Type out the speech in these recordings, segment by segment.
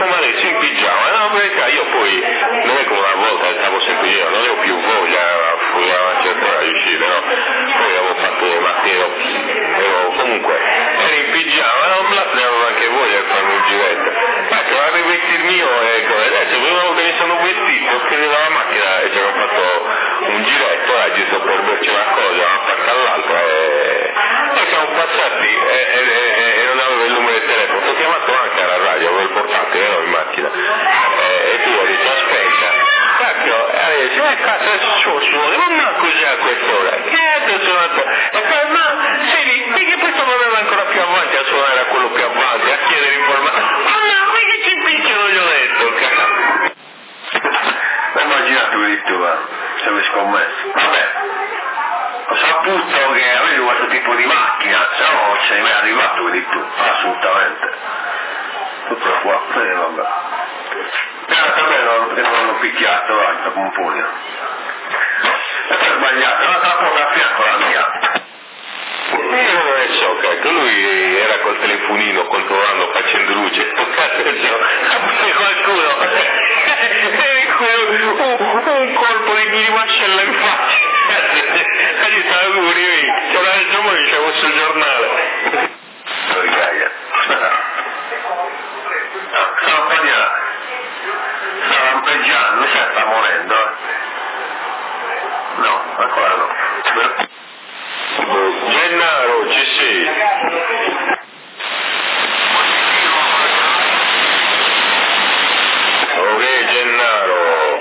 sto malissimo in pigiama, no, perché io poi non è come una volta che stavo sempre io, non avevo più voglia a una certa ora di uscire, no? Poi avevo fatto le mattine, comunque ero in pigiama, non avevo anche voglia di farmi un giretto. Ecco, arriva il mio e adesso prima volta mi sono vestito, ho preso la macchina e ci avevo fatto un giretto, giusto per berci una cosa, una parte all'altra e siamo passati e non avevo il numero di telefono, ti ho chiamato anche alla radio, avevo il portatile, ero in macchina e tu hai detto aspetta, cacchio, e dice cazzo adesso suono, ma cos'è a quest'ora? Che suonato? E poi ma sei perché poi sto andando ancora più avanti a suonare a quello più avanti, a chiedere informazioni, ma no, che ci picchiano gli ho detto, cazzo. Ma immaginatevi di tu, se avevi scommesso. Vabbè, ho saputo che avevi questo tipo di macchina, se no non sei mai arrivato di tu, assolutamente. Tutto qua, vabbè. A me non hanno picchiato l'altro con un pugno. E poi ho sbagliato, era troppo a fianco la mia. Io non ne so, cazzo, lui era col telefonino controllando, facendo luce, cazzo, qualcuno, un colpo di mascella in faccia, e gli stava auguri, c'era il giorno che c'avevo sul giornale. Sta lampeggiando, sta morendo. No, ancora no. Gennaro, ci sei? Ok, Gennaro.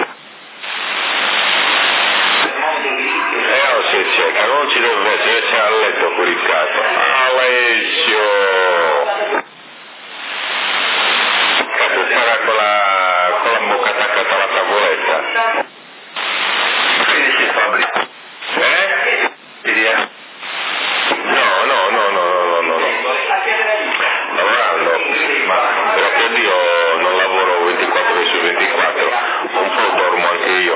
Se c'è, non ci deve essere a letto fuori casa. Alessio! Cazzo sarà con la bocca attaccata alla tavoletta? Quindi si fabbrica. No. Lavorando, ma grazie a Dio non lavoro 24 ore su 24, un po' dormo anche io.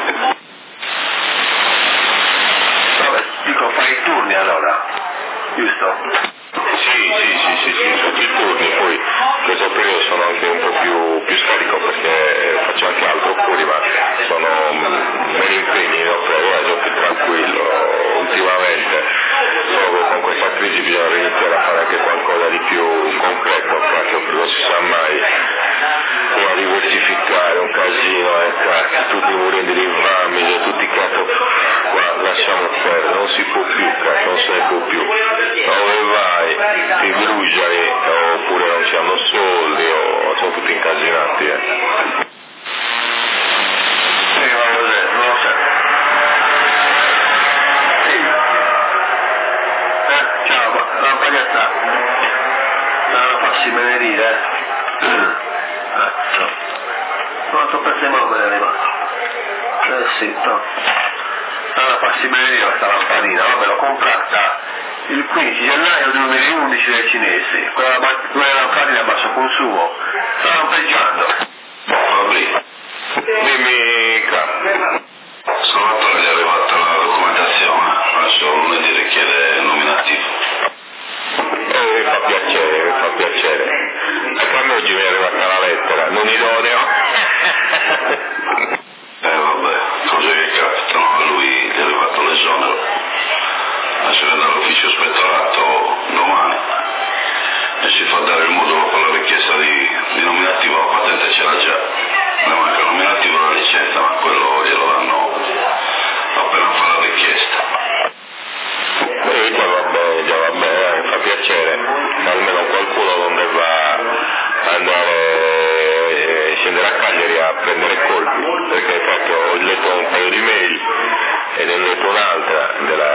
Vabbè, dico fai i turni allora, giusto? Sì, tutti i turni, poi questo periodo sono anche un po' più scarico perché faccio anche altro fuori, ma sono meno impegni, no? Per ora sono più tranquillo ultimamente, solo con questa crisi bisogna iniziare a fare anche qualcosa di più concreto, perché non si sa mai, come diversificare, un casino, tutti morendo di infami, tutti cazzo, guarda, lasciamo perdere, non si può più, cazzo, non se ne può più, dove vai, ti bruciali, oppure non ci hanno soldi, o sono tutti incasinati, Sì, non lo so. Sì. Ciao, la paglietta. Non farsi benedire, no. Non so per me è arrivato. Sì, no. Non farsi benedire questa lampadina, vabbè, l'ho comprata il 15 gennaio 2011 dai cinesi, quella lampadina a basso consumo, sta lampeggiando. Vabbè. Dimmi, Stamattina è arrivata la documentazione, adesso lunedì richiede il nominativo. Mi fa piacere. Anche a me oggi mi è arrivata la lettera, non idoneo. Vabbè, cose che capitano, a lui gli è arrivato l'esonero. Adesso viene all'ufficio ispettorato domani e si fa dare il modulo con la richiesta di nominativo, la patente ce l'ha già. Ne manca il nominativo e la licenza, ma quello glielo danno appena fa la richiesta. Già va bene, mi fa piacere, almeno qualcuno non debba scendere a Cagliari a prendere colpi, perché cacchio, ho letto un paio di mail e ne ho letto un'altra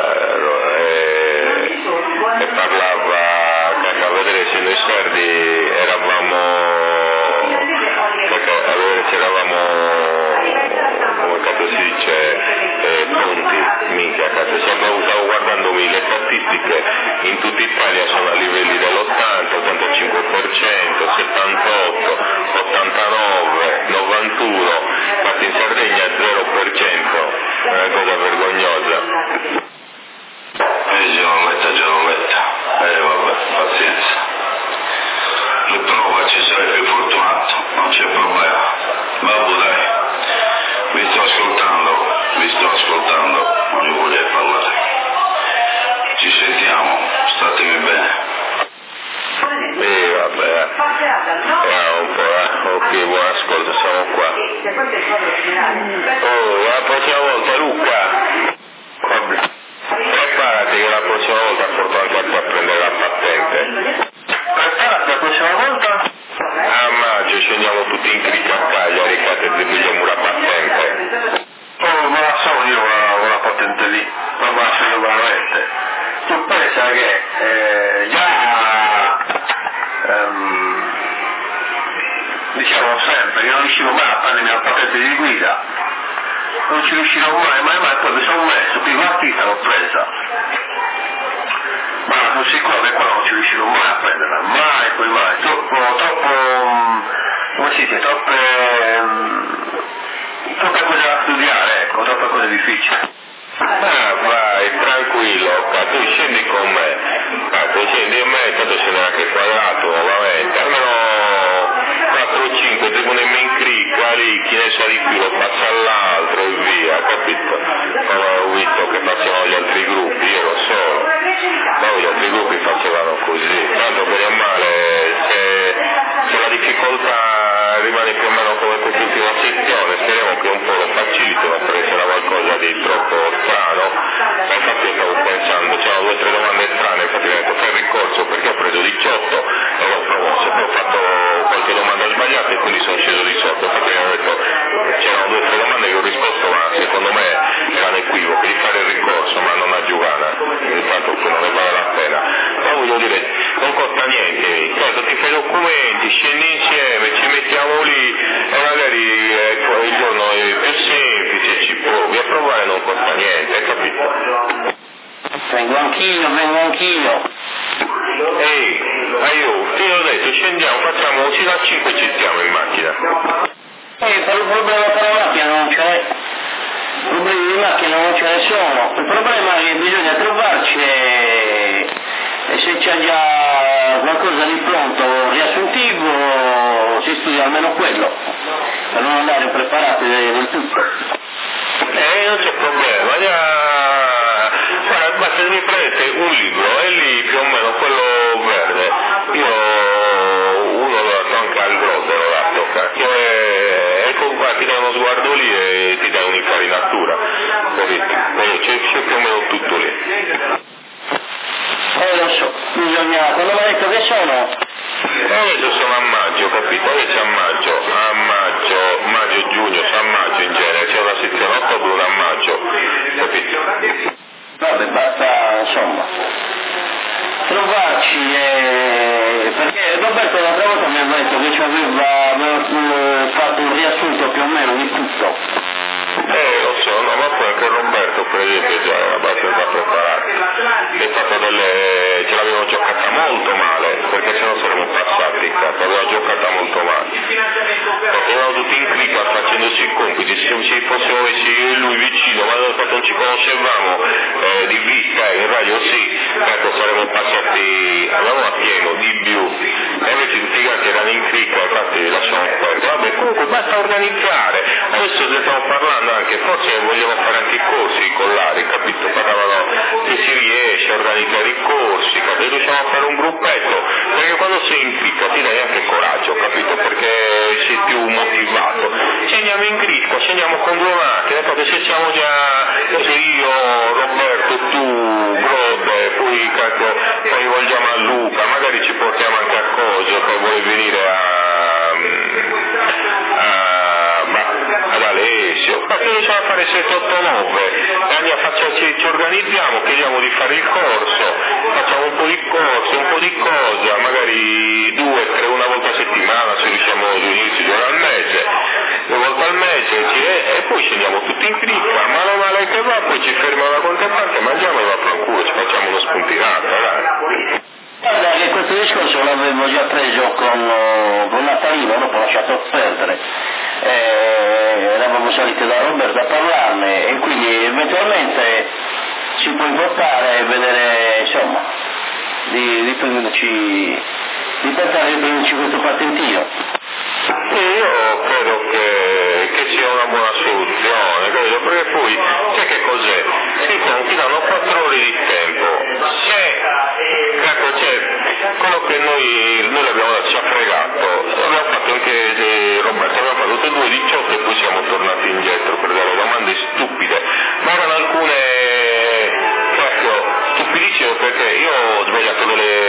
e parlava, cacchio, a vedere se noi sardi come cazzo si dice, pronti, minchia cazzo, stavo guardandomi le statistiche, in tutta Italia sono a livelli dell'80, 85%, 78, 89, 91, infatti in Sardegna 0%, è una cosa vergognosa. Giornaletta, vabbè, pazienza. riuscivo mai a prendermi la patente di guida, non ci riuscirò mai, poi mi sono messo, più partita l'ho presa, ma sono sicuro che qua non ci riuscirò mai a prenderla, mai, troppo, come si dice, troppe cose da studiare, ecco, troppe cose difficili. Vai, tranquillo, tu scendi con me, scendi con me, tanto ce n'è anche quadrato nuovamente, almeno 4 o 5 devono in cricca lì, chi ne sa di più lo passa all'altro e via, capito? Come ho visto che facevano gli altri gruppi, io lo so, ma gli altri gruppi facevano così, tanto bene o male, se la difficoltà rimane più o meno come quest'ultima sezione, speriamo che un po' lo facilitino, perché c'era qualcosa di troppo strano, ma infatti io stavo pensando, c'erano 2 o 3 domande strane, infatti mi ho detto fai il ricorso perché ho preso 18 e l'ho promosso, poi ho fatto qualche domanda sbagliata e quindi sono sceso di sotto, infatti mi hanno detto c'erano 2 o 3 domande che ho risposto ma secondo me erano equivoche di fare il ricorso ma non a Giugana, intanto non ne vale la pena, ma voglio dire non costa niente, certo ti fai i documenti, scendi insieme, ci mettiamo lì e magari il giorno è più semplice, ci provi a provare, non costa niente, hai capito? Vengo anch'io. Ehi, ti ho detto, scendiamo, facciamo uscire a 5 e ci stiamo in macchina. Per il problema per la macchina non c'è, problemi di macchina non ce ne sono, il problema è che bisogna trovarci e se c'è già qualcosa di pronto, riassuntivo, si studia almeno quello, per non andare preparati del tutto. Non c'è problema, guarda, basta che mi prendete un libro, è lì più o meno quello verde, io uno l'ho dato anche al Grosso, l'ho dato, cacchio, e qua ti dai uno sguardo lì e ti dai un'infarinatura, capito? C'è più o meno tutto lì. Lo so, bisogna, quando mi ha detto che sono? Adesso sono a maggio, capito? Adesso a maggio, giugno, a maggio in genere, c'è una sezione a ottobre, una a maggio, capito? Vabbè, basta, insomma, trovarci, perché Roberto l'altra volta mi ha detto che ci aveva fatto un riassunto più o meno di tutto. Lo so, no, ma poi anche Roberto per esempio già era abbastanza preparato, ce l'avevano giocata molto male, perché se no saremmo passati, l'avevano giocata molto male, perché erano tutti in clipa facendosi i compiti, se ci fossimo messi lui vicino, ma non ci conoscevamo di vista, in radio sì, ecco saremmo passati, avevamo a pieno, di più, e invece tutti gli altri erano in clipa, infatti lasciamo perdere, vabbè comunque basta organizzare, adesso ne stiamo parlando anche, forse vogliamo fare anche i corsi collari, capito? Parlavano che si riesce a organizzare i corsi, capito? Riusciamo a fare un gruppetto, perché quando sei in cricca ti dai anche coraggio, capito? Perché sei più motivato. Scendiamo in cricca, scendiamo con 2 macchine, perché se siamo già, io, Roberto, tu, Grobe, poi rivolgiamo a Luca, magari ci portiamo anche a Cosio, poi vuoi venire ad Alessio, ma che riusciamo a fare 7, 8, 9, ci organizziamo, chiediamo di fare il corso, facciamo un po' di corso, un po' di cosa, magari 2, 3, una volta a settimana, se riusciamo ad unirci 2 al mese, 2 volte al mese, e poi scendiamo tutti in cricca, male che va, poi ci fermiamo da qualche parte, mangiamo e va franculo, ci facciamo uno spuntinato, dai. Guarda che questo discorso l'avevo già preso con Natalino, dopo ho lasciato perdere, eravamo saliti da Roberto a parlarne e quindi eventualmente si può votare e vedere, insomma, di tentare di prenderci questo patentino. Io credo che sia una buona soluzione, credo, perché poi sai che cos'è? Ti danno 4 ore di tempo, quello che noi l'abbiamo ci ha fregato, abbiamo fatto anche Roberto, abbiamo fatto tutte e 2 18 e poi siamo tornati indietro per delle domande stupide, ma erano alcune stupidissime perché io ho sbagliato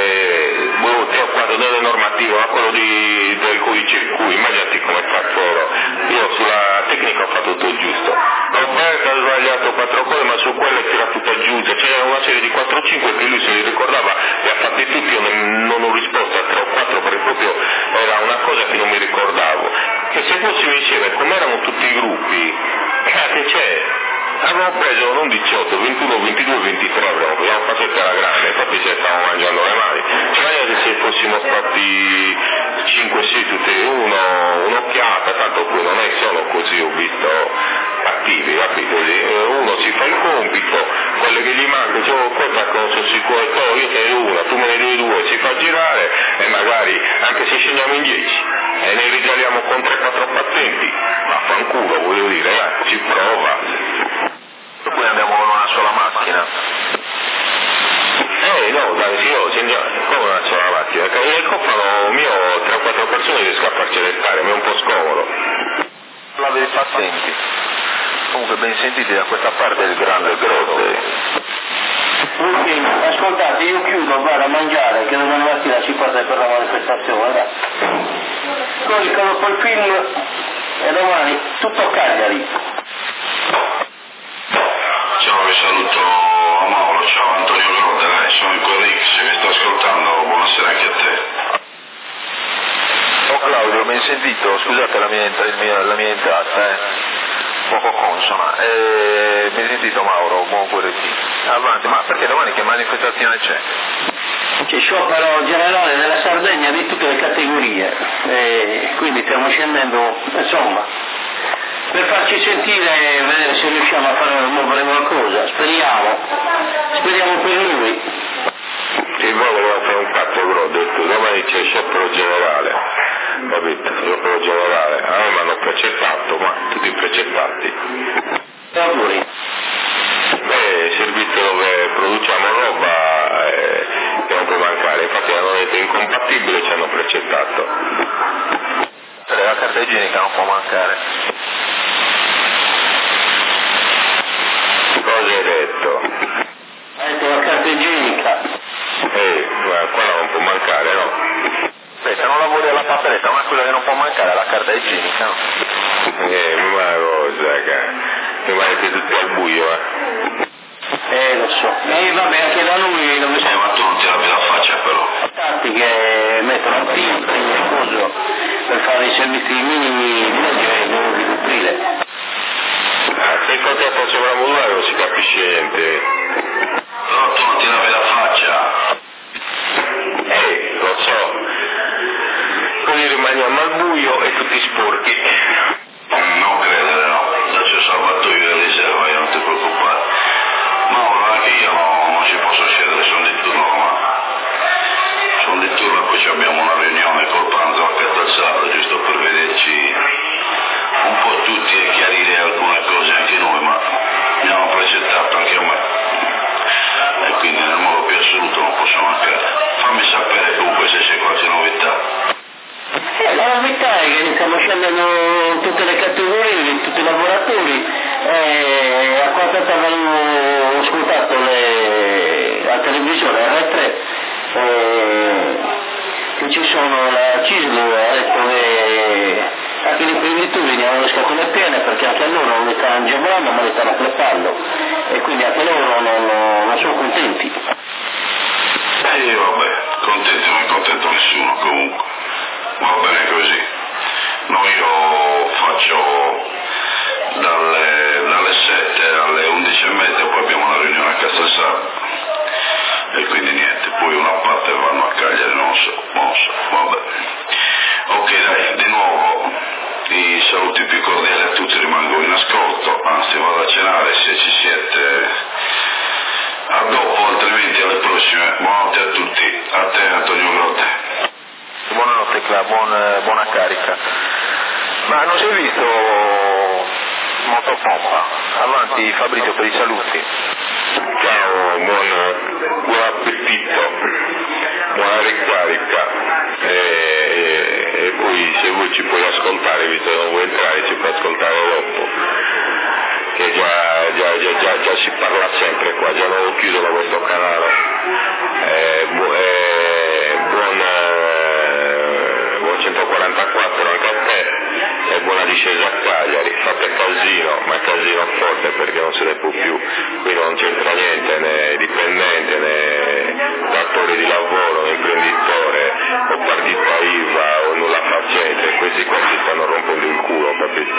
delle normative, ma quello del codice circuito, immaginati come cazzo ero, io sulla tecnica ho fatto tutto giusto, Roberto ha sbagliato 4 cose ma su quelle tira tutto giù, c'era una serie di 4 o 5 che lui se li ricordava, li ha fatti tutti, io non ho risposto a 3 o 4 perché proprio era una cosa che non mi ricordavo, che se fossimo insieme, come erano tutti i gruppi, che c'è, avevamo preso non 18, 21, 22, 23 abbiamo fatto il grande, infatti ci stavamo mangiando le mani, cioè se fossimo stati 5-6 tutti un'occhiata, tanto qui non è solo così, ho visto attivi, capito? Uno si fa il compito, quello che gli manca, cioè questa cosa si può, io te ne do una, tu me ne dai due, si fa girare e magari anche se scendiamo in 10 e ne risaliamo con 3-4 pazienti, vaffanculo, voglio dire, si prova. Poi andiamo con una sola macchina. No, dai, sì, come una sola macchina, perché nel cofano mio 3-4 persone riesco a farcele stare, ma è un po' scomodo. La dei pazienti. Comunque ben sentiti da questa parte del grande grotte. Ascoltate, io chiudo, vado a mangiare, che domani mattina si parte per la manifestazione, dai. Coricano poi il film e domani tutto a Cagliari. Ciao, vi saluto a Mauro, ciao Antonio Grotte, sono il Corrix che sto ascoltando, buonasera anche a te. Oh Claudio, ben sentito, scusate la mia entrata, poco consona. Ben sentito Mauro, buon QRT. Avanti, ma perché domani che manifestazione c'è? C'è sciopero generale della Sardegna di tutte le categorie, quindi stiamo scendendo, insomma, per farci sentire e vedere se riusciamo a fare muovere qualcosa, speriamo per lui. Sì, poi volevamo fare un patto, però ho detto, domani c'è il sciopero generale, capito? Sciopero generale, a me mi hanno precettato, ma tutti precettati. Auguri. Beh, servizio dove produciamo roba che non può mancare, infatti hanno detto incompatibile, ci hanno precettato. La carta igienica non può mancare. Cosa hai detto? Ha detto la carta igienica. Ma quella non può mancare, no? Aspetta, non lavori alla papperetta, una cosa che non può mancare è la carta igienica, no? Ma cosa che rimanete tutti al buio, Lo so. Vabbè, anche da lui dove siamo. Ma tu non ti lavi la faccia però. Tanti che mettono a filtri e coso per fare i servizi minimi di legge di coprire. Se il contratto sovramodulario non si capisce niente. Però tu non ti lavi la faccia. Lo so. Così rimaniamo al buio e tutti sporchi. Non credere, no. Già c'è Salvatore di riserva, io non ti preoccupare. Mauro, anche io non ci posso scendere, sono di turno, e poi abbiamo una riunione col pranzo a Catanzaro, giusto per vederci un po' tutti e chiarire alcune cose anche noi, ma mi hanno precettato anche a me. E quindi nel modo più assoluto non posso mancare. Fammi sapere comunque se c'è qualche novità. La novità è che stiamo scendendo tutte le categorie, tutti i lavoratori, a quanto avevo ascoltato la televisione R3, che ci sono, la CISL ha detto che anche gli imprenditori ne hanno le scatole piene perché anche a loro non li stanno agevolando ma li stanno fleppando e quindi anche loro non sono contenti. Vabbè, contento non è contento nessuno comunque. Va bene così. No, io faccio dalle 7 alle 11:30, poi abbiamo una riunione a Castellsaro e quindi niente, poi una parte vanno a Cagliari, non so, vabbè. Ok dai, di nuovo i saluti più cordiali a tutti, rimango in ascolto, anzi vado a cenare se ci siete. A dopo, altrimenti alle prossime. Buonanotte a tutti, a te Antonio Grotte. Buonanotte Cla, buona carica. Ma non si è visto motopompa? Avanti Fabrizio per i saluti. Ciao, buon appetito, buona ricarica e poi se voi ci puoi ascoltare, visto che non vuoi entrare, ci puoi ascoltare dopo, che già si parla sempre qua, già l'avevo chiuso da questo canale. Buon 144 anche a te e buona discesa a Cagliari. Fate casino, ma casino forte perché non se ne può più, qui non c'entra niente, né dipendente né datore di lavoro né imprenditore o partita IVA o nulla facente, questi qua si stanno rompendo il culo, capito?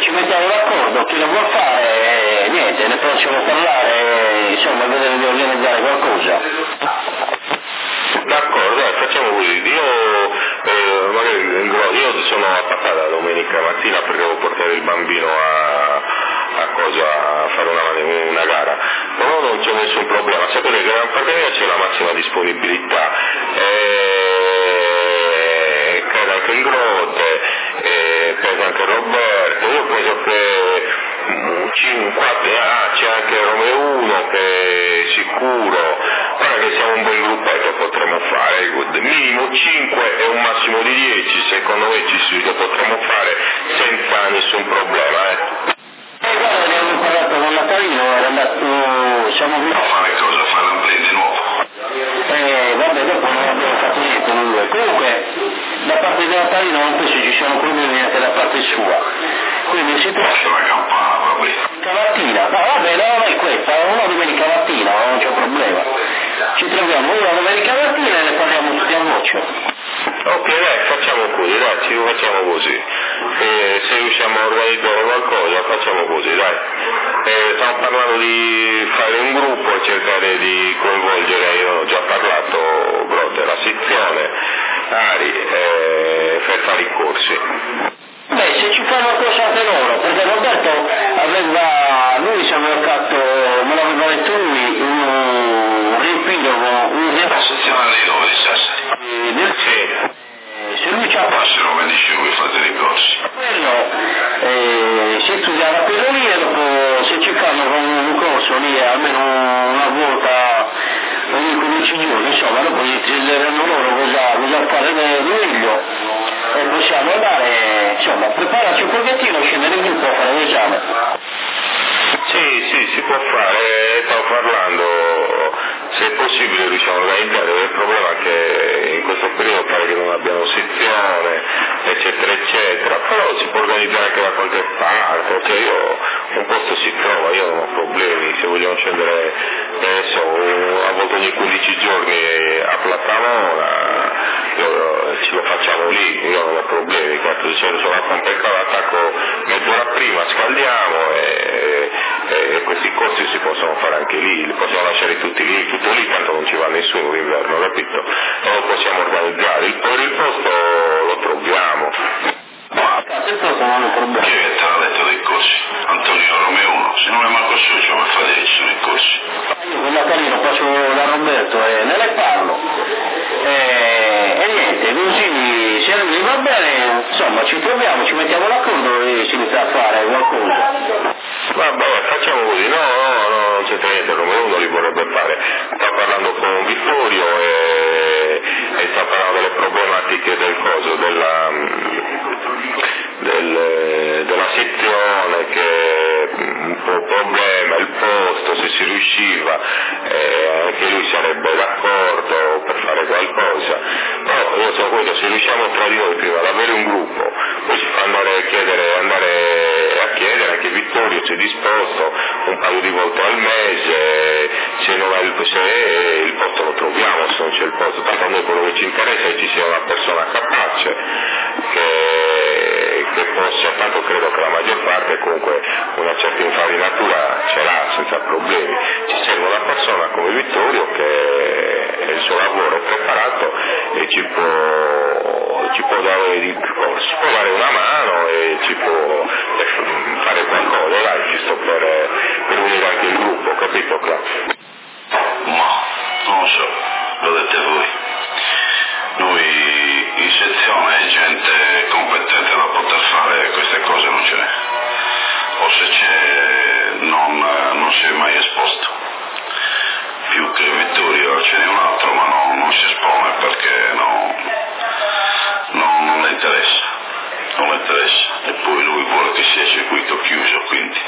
ci mettiamo d'accordo, chi lo vuol fare, niente, ne possiamo parlare, insomma, vedere di organizzare qualcosa. D'accordo, facciamo così. Io sono attaccato domenica mattina perché devo portare il bambino a fare una gara, però non c'è nessun problema, sapete che da parte mia c'è la massima disponibilità, credo anche il Grotte, credo anche Roberto, io penso che c'è anche Romeo 1 che è sicuro, guarda che siamo un bel gruppetto, potremmo fare minimo 5 e un massimo di 10, secondo me lo potremmo fare senza nessun problema. Guarda, abbiamo parlato con Natalino, era andato, siamo venuti. No, fare cosa? Fare l'ambiente nuovo? Vabbè, dopo non abbiamo fatto niente con lui. Comunque, da parte di Natalino non penso ci siano problemi neanche da parte sua. Quindi si Lascia la campana, va bene. Mattina, no vabbè, no, è questa, una domenica mattina, non c'è problema. Ci troviamo una domenica mattina e ne parliamo tutti a voce. Ok, dai, facciamo così, ci facciamo così. Se riusciamo a organizzare qualcosa, facciamo così, dai. Stiamo parlando di fare un gruppo e cercare di coinvolgere, io ho già parlato, della sezione, Ari, per fare i corsi. Beh, se ci fanno cosa anche loro, perché Roberto lui si aveva fatto, me l'aveva detto lui, un riepilogo, La sezione lì dove Sassari? del Sì. Se lui ci ha Passano come dicevo i fratelli ricorsi. quello, si studiava quello lì e dopo se ci fanno con un corso lì almeno una volta ogni 15 giorni, insomma, dopo ci chiederanno loro cosa fare meglio e possiamo andare, insomma, prepararci un pochettino, scendere in gruppo a fare l'esame. Sì, si può fare, stavo parlando, se è possibile riusciamo a organizzare, il problema è che in questo periodo pare che non abbiamo sezione, eccetera, eccetera, però si può organizzare anche da qualche parte, cioè un posto si trova, io non ho problemi, se vogliamo scendere, a volte ogni 15 giorni a Platamona, ce lo facciamo lì, io non ho problemi, di solito sono a Pompecava, attacco mezz'ora prima, scaldiamo e questi corsi si possono fare anche lì, li possiamo lasciare tutti lì, tutto lì, tanto non ci va nessuno d'inverno, capito? E lo possiamo organizzare, il posto lo troviamo. Il posto non è un problema. Chi è la letto dei corsi? Antonio Romeo 1, se non è manco socio per fare i corsi. Io con Natalino passo da Roberto e ne parlo. E niente, così se lui va bene, insomma ci troviamo, ci mettiamo d'accordo e si inizia a fare qualcosa. Vabbè, facciamo così, no, non c'è niente, Romeo 1 li vorrebbe fare, sta parlando con Vittorio e sta parlando delle problematiche del coso, della sezione, che un po' problema, il posto, se si riusciva, anche lui sarebbe d'accordo per fare qualcosa, però io so quello, se riusciamo tra di noi prima ad avere un gruppo, poi si fa andare a chiedere anche Vittorio se è disposto un paio di volte al mese, se il posto lo troviamo, se non c'è il posto, tanto a noi quello che ci interessa è che ci sia una persona capace che possa, tanto credo che la maggior parte comunque una certa infarinatura ce l'ha senza problemi, ci serve una persona come Vittorio che il suo lavoro è preparato e ci può dare una mano e ci può fare qualcosa, dai, giusto per unire anche il gruppo, capito Cla? Ma non lo so, lo dite voi. Noi in sezione gente competente da poter fare queste cose non ce n'è. O se c'è non si è mai esposto. Più che Vittorio ce n'è un altro, ma non si espone perché non le interessa. Non le interessa. E poi lui vuole che sia circuito chiuso, quindi.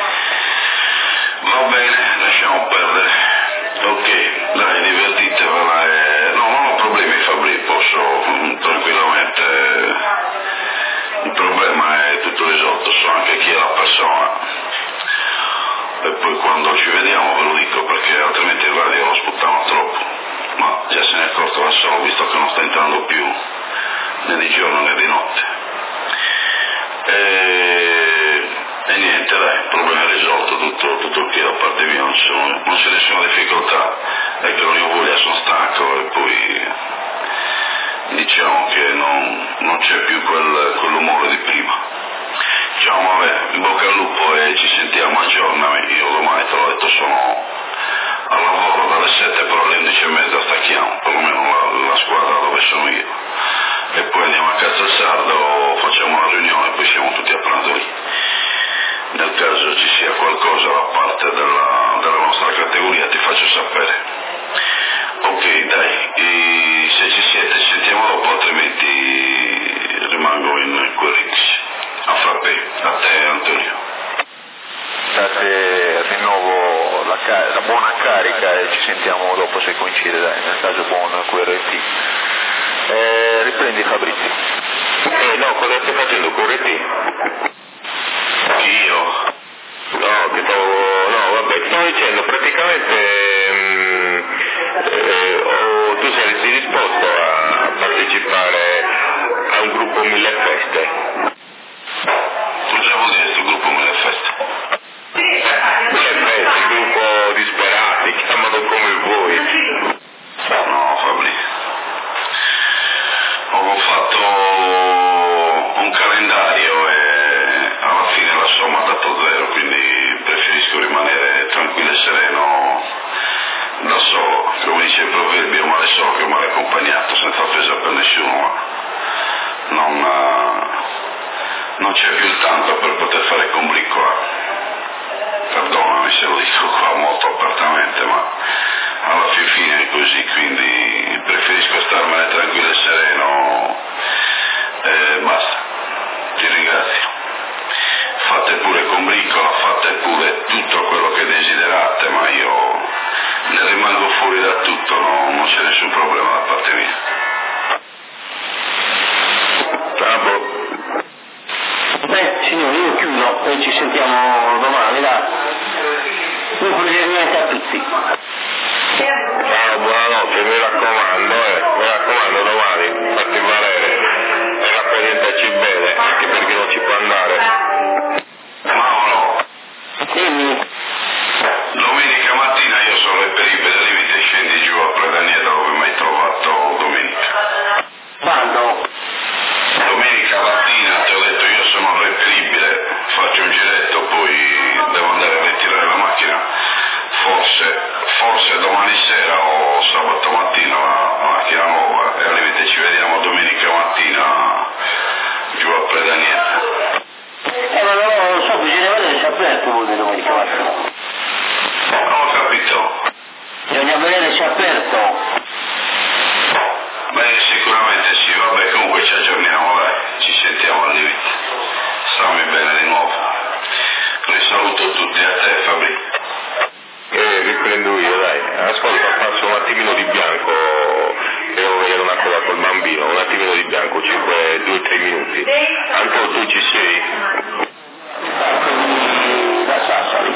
Va bene, lasciamo perdere. Ok, dai, divertitevela e... No, non ho problemi Fabri, posso tranquillamente... Il problema è tutto risolto, so anche chi è la persona. E poi quando ci vediamo ve lo dico perché altrimenti il radio lo sputtano troppo. Ma già se ne è accorto da solo, visto che non sta entrando più né di giorno né di notte. E niente, dai, il problema è risolto, tutto ok da parte mia, non c'è nessuna difficoltà, è che non io voglia, sono stanco e poi diciamo che non c'è più quell'umore di prima. Ciao, vabbè, in bocca al lupo e ci sentiamo, aggiornami, io domani te l'ho detto sono al lavoro dalle 7 però alle 11:30 stacchiamo, perlomeno la squadra dove sono io, e poi andiamo a Casalsardo, facciamo una riunione e poi siamo tutti a pranzo lì. Nel caso ci sia qualcosa da parte della nostra categoria ti faccio sapere. Ok, dai, e se ci siete ci sentiamo dopo, altrimenti rimango in Querix. A frappè, a te Antonio. Da te rinnovo la buona carica e ci sentiamo dopo se coincide, dai, nel caso buon QRT. Riprendi Fabrizio. No, cosa stai facendo? QRT? Io? No, vabbè, stavo dicendo, praticamente tu saresti disposto a partecipare a un gruppo Mille Feste? Cosa vuol dire questo gruppo Mille Feste? Mille Feste, gruppo disperati, chiamano come voi. No, Fabrizio. Ho fatto un calendario e alla fine la somma ha dato 0, quindi preferisco rimanere tranquillo e sereno da solo. Come dice il proverbio, male solo che male accompagnato, senza offesa per nessuno, ma non c'è più il tanto per poter fare combriccola. Perdonami se lo dico qua molto apertamente, ma alla fine è così, quindi preferisco starmene tranquillo e sereno e basta. Ti ringrazio. Fate pure combriccola, fate pure tutto quello che desiderate, ma io ne rimango fuori da tutto, non c'è nessun problema da parte mia. Signore, io chiudo e ci sentiamo domani, dai. Un progetto a tutti. Buonanotte, mi raccomando domani, fatti valere e rappresentaci bene, anche perché non ci può andare. Mauro, Dimmi. domenica mattina io sono reperibile al limite, scendi giù a Predanieta dove mi hai trovato domenica. Quando? Domenica mattina ti ho detto io sono reperibile, faccio un giretto, poi devo andare a ritirare la macchina, forse domani sera o sabato mattina la macchina nuova e al limite ci vediamo domenica mattina giù a Predanieta. Ma non lo so, bisogna vedere se è aperto voi domenica mattina. Non ho capito. Bisogna vedere se è aperto. Beh, sicuramente sì, vabbè, comunque ci aggiorniamo, dai, ci sentiamo al limite. Stammi bene di nuovo. Risaluto tutti, a te Fabri. Riprendo io, dai. Ascolta, faccio un attimino di bianco, devo vedere una cosa col bambino, un attimino di bianco, 2-3 minuti. Anto, tu ci sei? Da Sassari.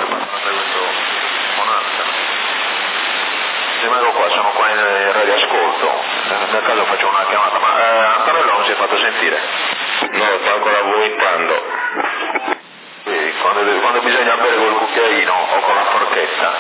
Rimango qua, sono qua in radioascolto, nel caso faccio una chiamata, ma Antonello non si è fatto sentire? No, sto ancora vomitando. Quando bisogna bere col cucchiaino o con la forchetta.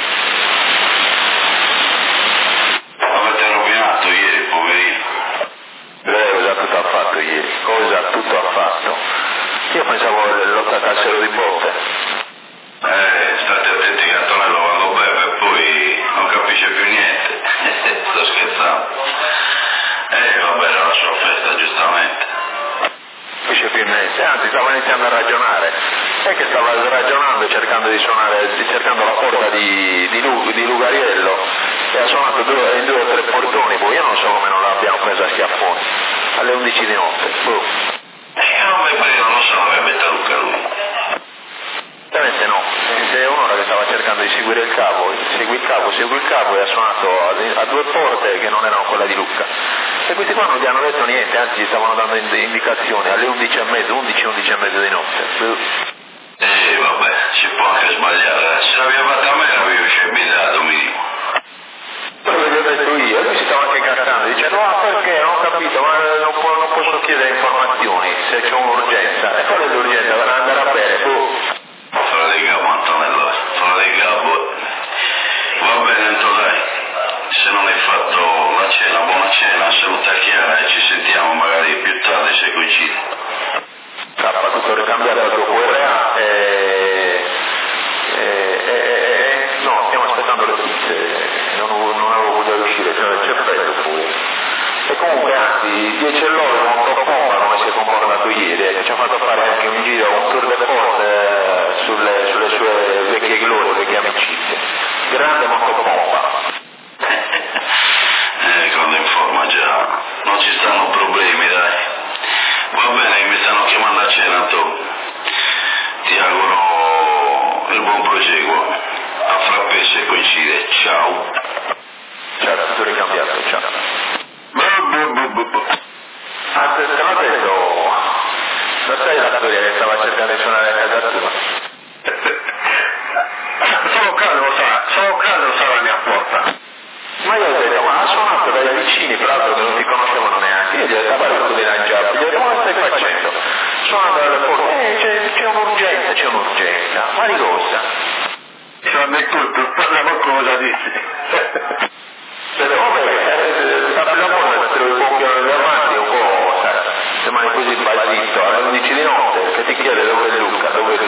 Avete rovinato ieri, poverino. Cosa tutto ha fatto ieri? Cosa tutto ha fatto? Io pensavo lo attaccassero di botte. State attenti che Antonello quando beve poi non capisce più niente. Sto scherzando. Vabbè, era la sua festa, giustamente. Capisce più niente, anzi stava iniziando a ragionare. È che stava ragionando e cercando di suonare, cercando la porta di Lugariello e ha suonato in 2 o 3 portoni, poi io non so come non l'abbiamo presa a schiaffoni, alle 11 di notte. Non mi prego, non so, aveva metta Luca lui. Ovviamente no, è un'ora che stava cercando di seguire il cavo, segui il cavo e ha suonato a 2 porte che non erano quella di Lucca. E questi qua non gli hanno detto niente, anzi gli stavano dando indicazioni alle 11:30, 11:30 di notte. Vabbè, si può anche sbagliare, se l'aveva fatta a me l'avevo scebillato minimo. Quello che gli ho detto io, lui si stava anche incazzando, dice no perché, non ho capito, ma non posso chiedere informazioni se c'è un'urgenza, e qual è l'urgenza? Andare a bere, Comunque anzi, 10 all'ora molto pompa come si è comportato ieri, ci ha fatto fare anche un giro, un tour de force sulle sue vecchie glorie, vecchie amicizie. Grande molto pompa. Quando informa già, non ci stanno problemi, dai. Va bene, mi stanno chiamando a cena, tu. Ti auguro il buon proseguo. A frappè se coincide. Ciao. Ciao, tutto ricambiato, ciao. Te l'ho detto, non sai la storia che stava cercando di suonare a casa tua? Sono caldo, sarà la mia porta. Ma io ho detto, ma ha suonato dai vicini, tra l'altro che non ti conoscevano neanche, io gli ho detto, guarda tu di lanciare, gli ho detto, ma cosa stai facendo? Suonando dalle porte, c'è un'urgenza, ma di cosa? Sono tutto, parliamo cosa dici? Sappiamo un po' mettere il pompione davanti, un po', sai, rimani così basito, alle 11 di notte, che ti chiede dove è Luca?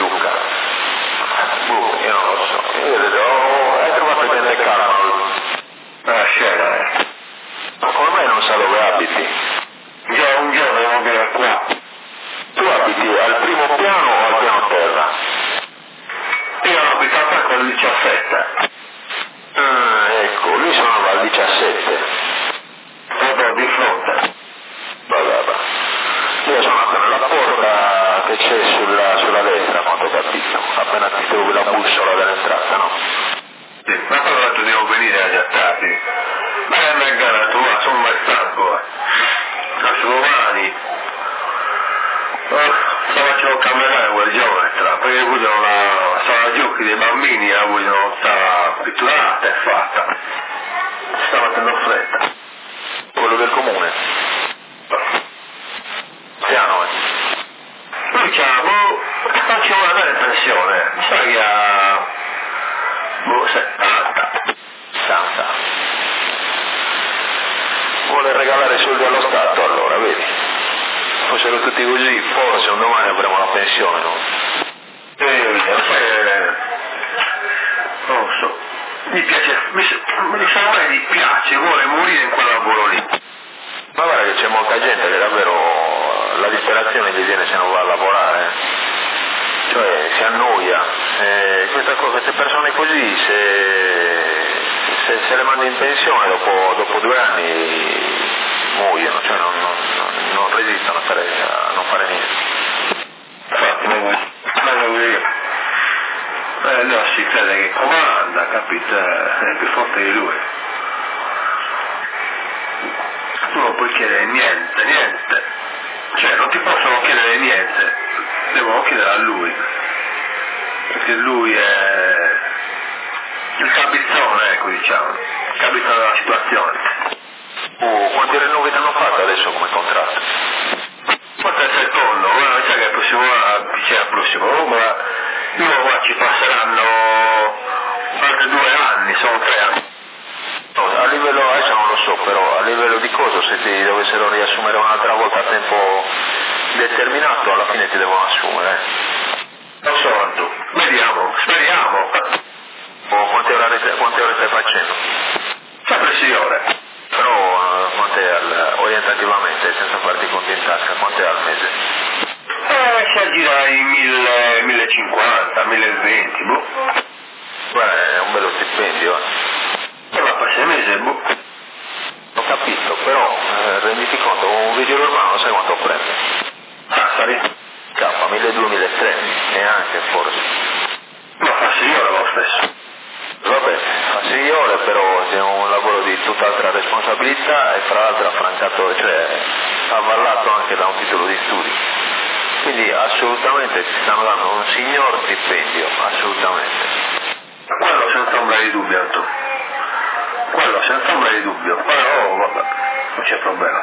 Io non lo so, io gli ho detto, hai trovato gente calma? Scena, Ma come mai non sa dove abiti? Già un giorno devo venire qua. Tu abiti al primo piano o al piano terra? Io ho abitato con il 17. Ecco, lui suonava al 17. Proprio di fronte. Vabbè. Io sono suonato nella porta che c'è sulla destra, quando ho capito. Appena ti trovi la bussola dell'entrata, no? Sì, ma poi ho detto devo venire agli attacchi. Ma è una gara tua, sono mai stanco. Adesso domani. Faccio camminare quel giorno, perché sono giochi dei bambini, la vogliono stare pitturata e fatta. Stava facendo fretta. Quello del comune? Piano, Lui c'ha, non ci vuole dare pensione, mi sa che ha 70. Vuole regalare soldi allo Stato allora, vedi? Fossero tutti così, forse un domani avremo la pensione, no? Non lo so, mi piace, mi piace, vuole morire in quel lavoro lì. Ma guarda che c'è molta gente che davvero la disperazione gli viene se non va a lavorare, cioè si annoia. Queste persone così se le mandi in pensione dopo 2 anni muoiono, cioè non resistono a non fare niente. Infatti, no, si crede che comanda, capito? È più forte di lui. Tu non puoi chiedere niente. Cioè, non ti possono chiedere niente, devono chiedere a lui. Perché lui è il capizzone, ecco, diciamo, il capizzone della situazione. Quanti rinnovi ti hanno fatto adesso come contratto? Forse il secondo, ma sai che il prossimo ma io qua ci passeranno altri 2 anni, sono 3 anni. No, a livello, adesso non lo so, però a livello di cosa, se ti dovessero riassumere un'altra volta a tempo determinato, alla fine ti devono assumere. Non so, tu. Vediamo, speriamo. Quante ore stai facendo? Sempre 6 ore. Però quante orientativamente, senza farti conti in tasca, quante al mese? Si aggira i 1050, 1020, boh. Beh, è un bello stipendio, Ma per 6 mesi, boh. Ho capito, però renditi conto, un video urbano sai quanto prende? Sassari? K, 1200-1300, neanche forse. Ma fa 6 ore lo stesso. Vabbè, fa 6 ore, però è un lavoro di tutt'altra responsabilità e fra l'altro affrancato, cioè avvallato anche da un titolo di studi. Quindi assolutamente ti stanno dando un signor stipendio, assolutamente. Quello senza ombra di dubbio, Antonio. Quello senza ombra di dubbio, però vabbè, non c'è problema.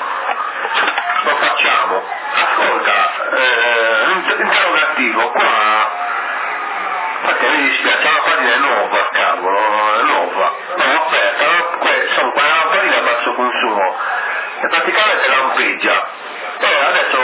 Lo facciamo. Ascolta, interrogativo, qua, perché mi dispiace, la pagina è nuova, cavolo, è nuova. No, aspetta, sono quelle lampadine a basso consumo, e praticamente lampeggia. E adesso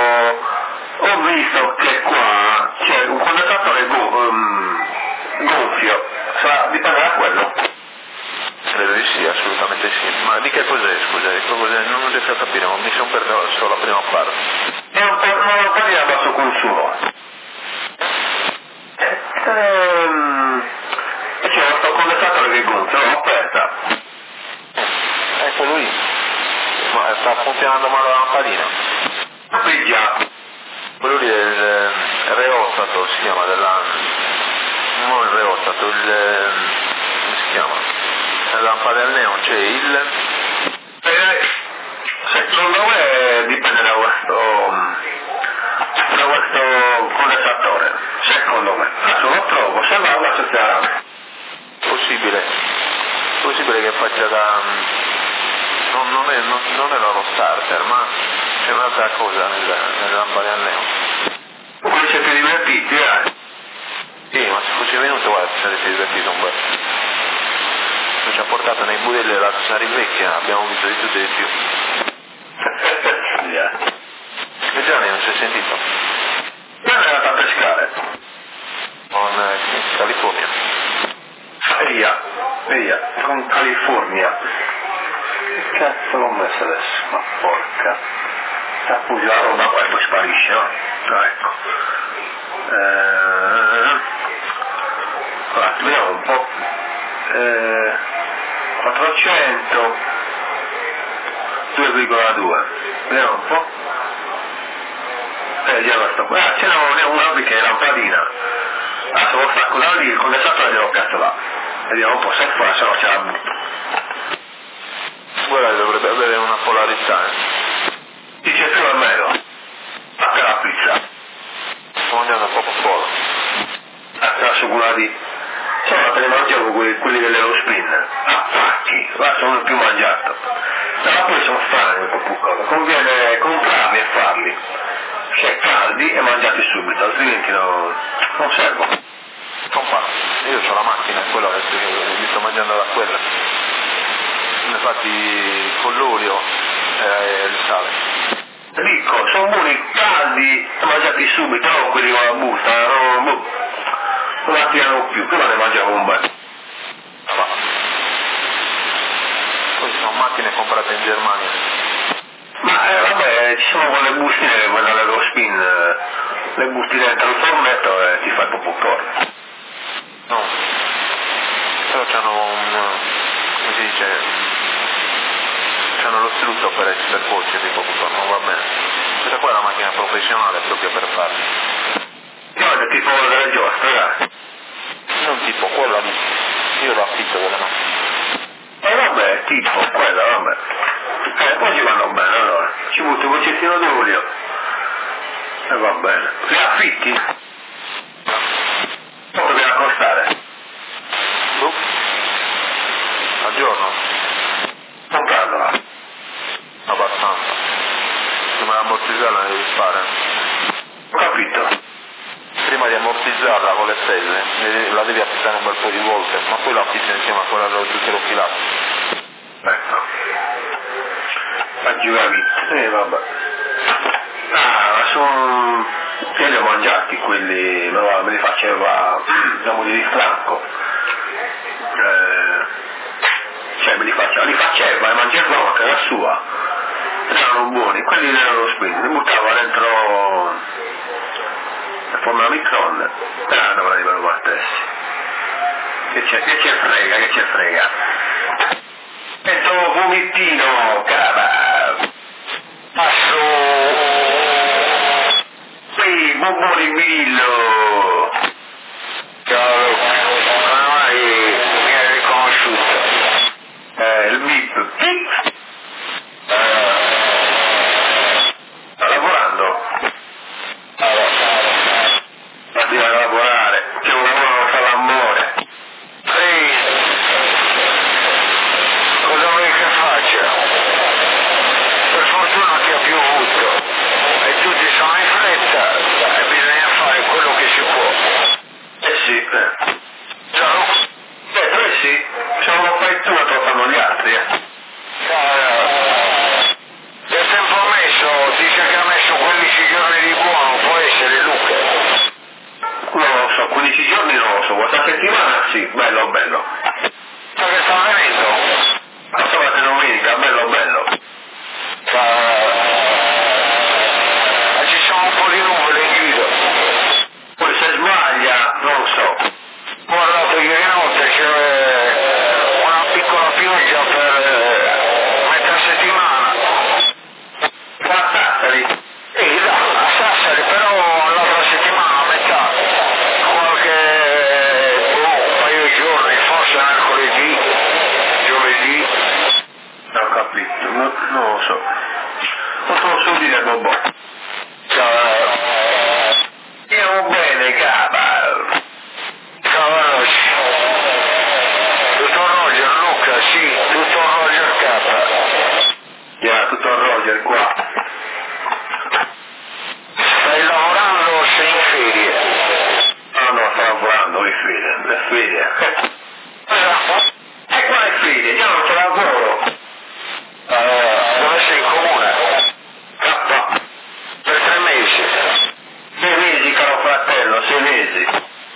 ho visto che qua c'è un condensatore gonfio, dipende da quello. Credo di sì, assolutamente. assolutamente sì. Ma di che cos'è, scusa? Non riesco a capire, ma mi sono perso la prima parte. È un po' di basso consumo. E c'è questo condensatore che gonfia, l'ho aperta. Quello lì. Ma sta funzionando male la lampadina? Già. Quello lì è il reostato, si chiama, non il reostato, come si chiama? La lampada al neon, c'è il... Secondo me dipende da questo condensatore, secondo me. Adesso lo trovo, se no la succederà. Possibile che faccia da... Non è lo starter, ma c'è un'altra cosa nelle lampade al neon. Come siete divertiti, Sì, ma se fosse venuto, guarda, ci saresti divertito un bel. Ci ha portato nei budelli della Sarivecchia, abbiamo visto di tutto e di più. E Gianni non si è sentito? Gianni è andato a pescare. In California. Via, con California. Che cazzo l'ho messo adesso? Ma porca. Appoggia la roba qua e poi sparisce, no? Ecco. Vediamo un po'. 400 2,2. Vediamo un po'. Vediamo questo qua. C'è una che è lampadina. Adesso lo stacco da lì, il condensatore glielo cazzo là. Vediamo un po' se fa, se no ce la butto. Guarda, dovrebbe avere una polarità, Dice più o meno. Anche la pizza. Sto mangiando poco polo. Anche la suculati. Insomma, te ne mangiavo quelli dell'Eurospin. Attacchi, là sono il più mangiato. Ma poi sono strani quei popcorn. Conviene comprarli e farli. Cioè caldi e mangiati subito, altrimenti non servono. Compa, io ho la macchina, quella che mi sto mangiando da quella. Infatti con l'olio e il sale. Dico, sono buoni caldi e mangiati subito, no quelli con la busta, non la tirano più, prima ne mangiavo un bel. Poi sono macchine comprate in Germania. Ma vabbè, ci sono quelle bustine, quella dello spin, le butti dentro il fornetto e ti fai il popcorn. No, però c'hanno come si dice, c'hanno lo strutto per cuocere il popcorn, non va bene. Questa qua è una macchina professionale proprio per farli. No, è tipo quella delle giostre, Non tipo quella lì, io l'affitto quella macchina. Vabbè, tipo quella, vabbè. Poi ci vanno bene, allora. Ci butto un gocciettino d'olio. E va bene. Le affitti? Quanto deve costare? Al giorno? Comprandola. Abbastanza. Prima di ammortizzarla devi fare. Ho capito. Prima di ammortizzarla con le stelle la devi affittare un bel po' di volte, ma poi la affitti insieme a quella dello zucchero filato. Ecco. Faggi una vita. Vabbè. Ma sono... Io li ho mangiati quelli, me li faceva la moglie di Franco. Cioè li faceva e mangiava che era sua. Erano buoni, quelli erano spinti, li buttava dentro la forma a microonde. Non me la rimango a stessi. Che ce frega. E sto vomitino, cara. Passo. Qui, bubbone Millo. Ciao, come mai mi hai riconosciuto? Il bip. Sta lavorando? Vatti a lavorare, c'è un lavoro che fa l'amore. Sì. Cosa vuoi che faccia? Per fortuna che ha piovuto e tutti sono in fretta e bisogna fare quello che si può. Sì. Ciao. Sì, se non lo fai tu lo fanno gli altri. Che tempo ha messo? Dice che ha messo 15 giorni di buono, può essere Luca? Non lo so, 15 giorni non lo so, questa settimana sì, bello. Che sta venendo? bene, capa. Cavaroci. Dottor Roger, Luca, sì, dottor Roger K. Tutto Roger qua. Stai lavorando o sei in ferie? No, sto lavorando, le ferie. E qua è ferie, già non c'è lavoro. Dove sei, in comune? K. Per 3 mesi. 6 mesi, caro fratello, 6 mesi.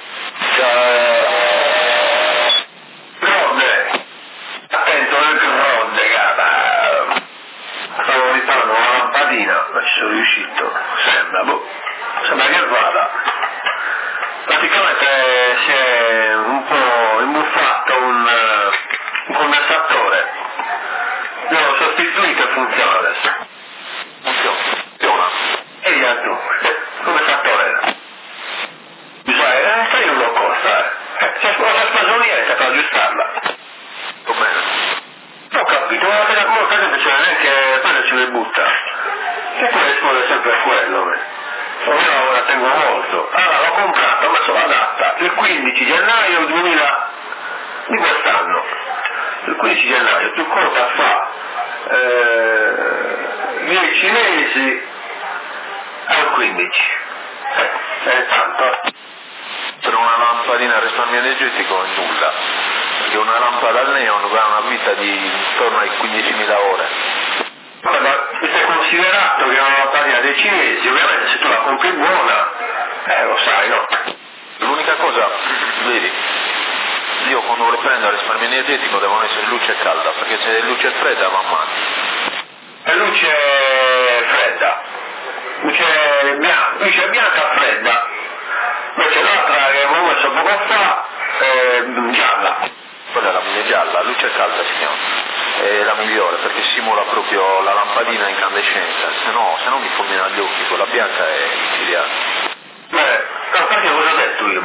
Gronde. Attento al gronde, capa. Stavo riparando una lampadina, ma ci sono riuscito. Sembra che vada. Praticamente si è un po' imbuffato un condensatore. L'ho sostituito e funziona adesso. Funziona. E via tu, condensatore era. Bisogna, sai un lo costa, c'è una spazzoniera per aggiustarla. Va bene. Ho capito, ma molta gente c'è neanche, poi ce le butta. E poi risponde sempre a quello. Io ora tengo molto. Allora l'ho comprato, ho messo la data, il 15 gennaio 2000 di quest'anno. Il 15 gennaio, tu conta fa 10 mesi al 15. È tanto. Per una lampadina a risparmio energetico è nulla. Perché una lampada al neon ha una vita di intorno ai 15.000 ore. Ma se considerato che è una lampadina dei cinesi, ovviamente se tu la compri buona, lo sai, no? L'unica cosa, vedi, io quando lo prendo a risparmio energetico devono essere luce calda, perché se è luce fredda va male. È luce fredda, luce bianca fredda, invece l'altra che avevo messo poco fa è gialla. Quella è la mia gialla, luce calda si chiama, è la migliore perché simula proprio la lampadina incandescenza, se no mi fulmina gli occhi, quella bianca è micidiale. Perché cosa ho detto io?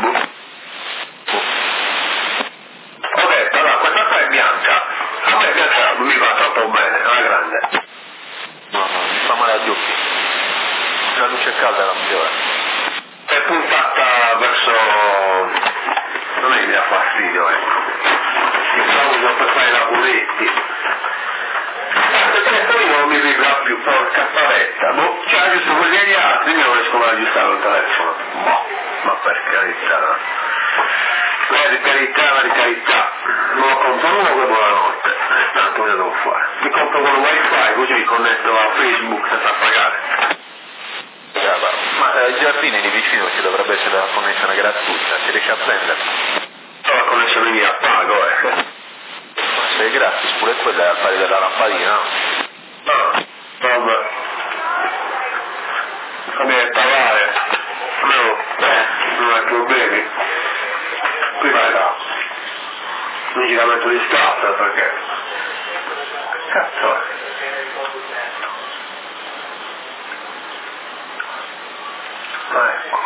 Ho detto, allora, questa qua è bianca, a me bianca mi va troppo bene, alla grande. No, mi fa male agli occhi, la luce calda è la migliore. È puntata verso... non è che mi dà fastidio, ecco. La uso per fare i lavoretti. Perché poi non mi vibra più, porca pavetta. Cioè, aggiusto così agli altri, io non riesco mai a aggiustare il telefono. Ma per carità. Per carità. Non lo compro nuovo e buonanotte. Tanto cosa devo fare? Mi compro con il wifi, così mi connetto a Facebook senza pagare. Ma ai giardini di vicino ci dovrebbe essere la connessione gratuita, si riesce a prendere. La connessione mia pago, Ma se è gratis pure quella è al pari della lampadina. Vabbè. Fammi parlare. No, non hai problemi. Qui vai là. Mi ci la metto di scatto perché... Cazzo. Ecco.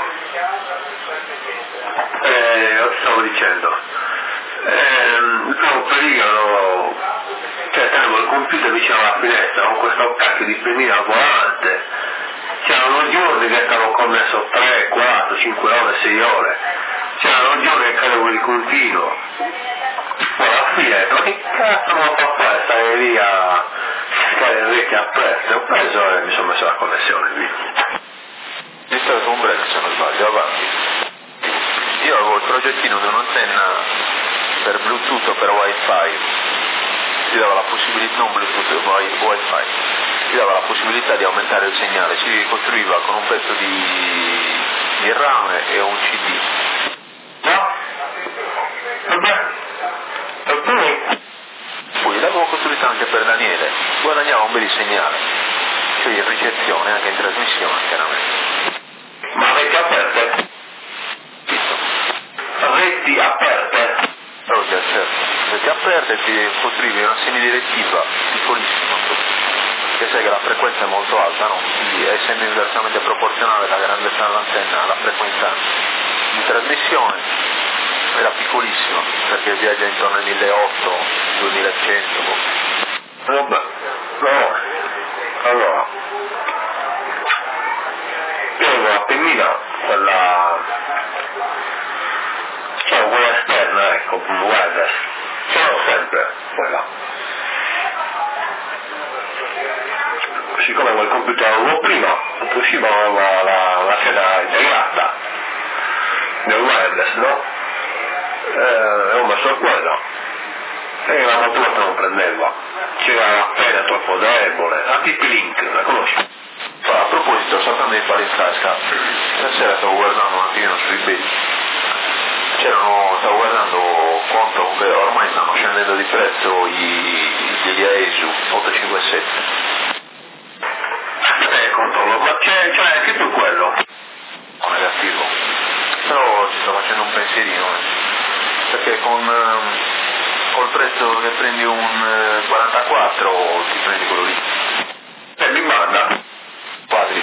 Stavo dicendo. Stavo periodo, cioè tenevo il computer vicino alla finestra con questo cacchio di pennina volante. C'erano giorni che stavo connesso 3, 4, 5 ore, 6 ore. C'erano giorni che cadevo di continuo. Poi alla fine, ma che cazzo non fa fare? Stare lì a fare le reti aperte. Ho preso e mi sono messo la connessione lì. È stato un break se non sbaglio, avanti. Io avevo il progettino di un'antenna per Bluetooth o per Wi-Fi, ti dava la possibilità, non Bluetooth, Wi-Fi, ti dava la possibilità di aumentare il segnale, si costruiva con un pezzo di rame e un CD. No? Vabbè. E Poi l'avevo costruita anche per Daniele, guadagnava un bel segnale, cioè in ricezione, anche in trasmissione chiaramente. Ma reti aperte? Reti aperte? Certo. Reti aperte ti costruivi una semidirettiva piccolissima, che sai che la frequenza è molto alta, no? Quindi essendo inversamente proporzionale la grandezza dell'antenna alla frequenza di trasmissione era piccolissima, perché viaggia intorno ai 1800-2100. Vabbè, no. Allora, io avevo la pennina, quella wireless, sono sempre quella. Siccome quel computer avevo prima, usciva la scheda integrata del wireless, no? Ho messo quello e la motura non prendeva, c'era appena troppo debole, la TP-Link, la conosci? A proposito, saltando di fare in tasca, stasera stavo guardando un attimino su eBay, stavo guardando quanto ormai stanno scendendo di prezzo gli Yaesu 857. Controllo, ma c'è anche tu quello? Negativo, però ci sto facendo un pensierino, perché col prezzo che prendi un 44 ti prendi quello lì. Mi manda? Quadri.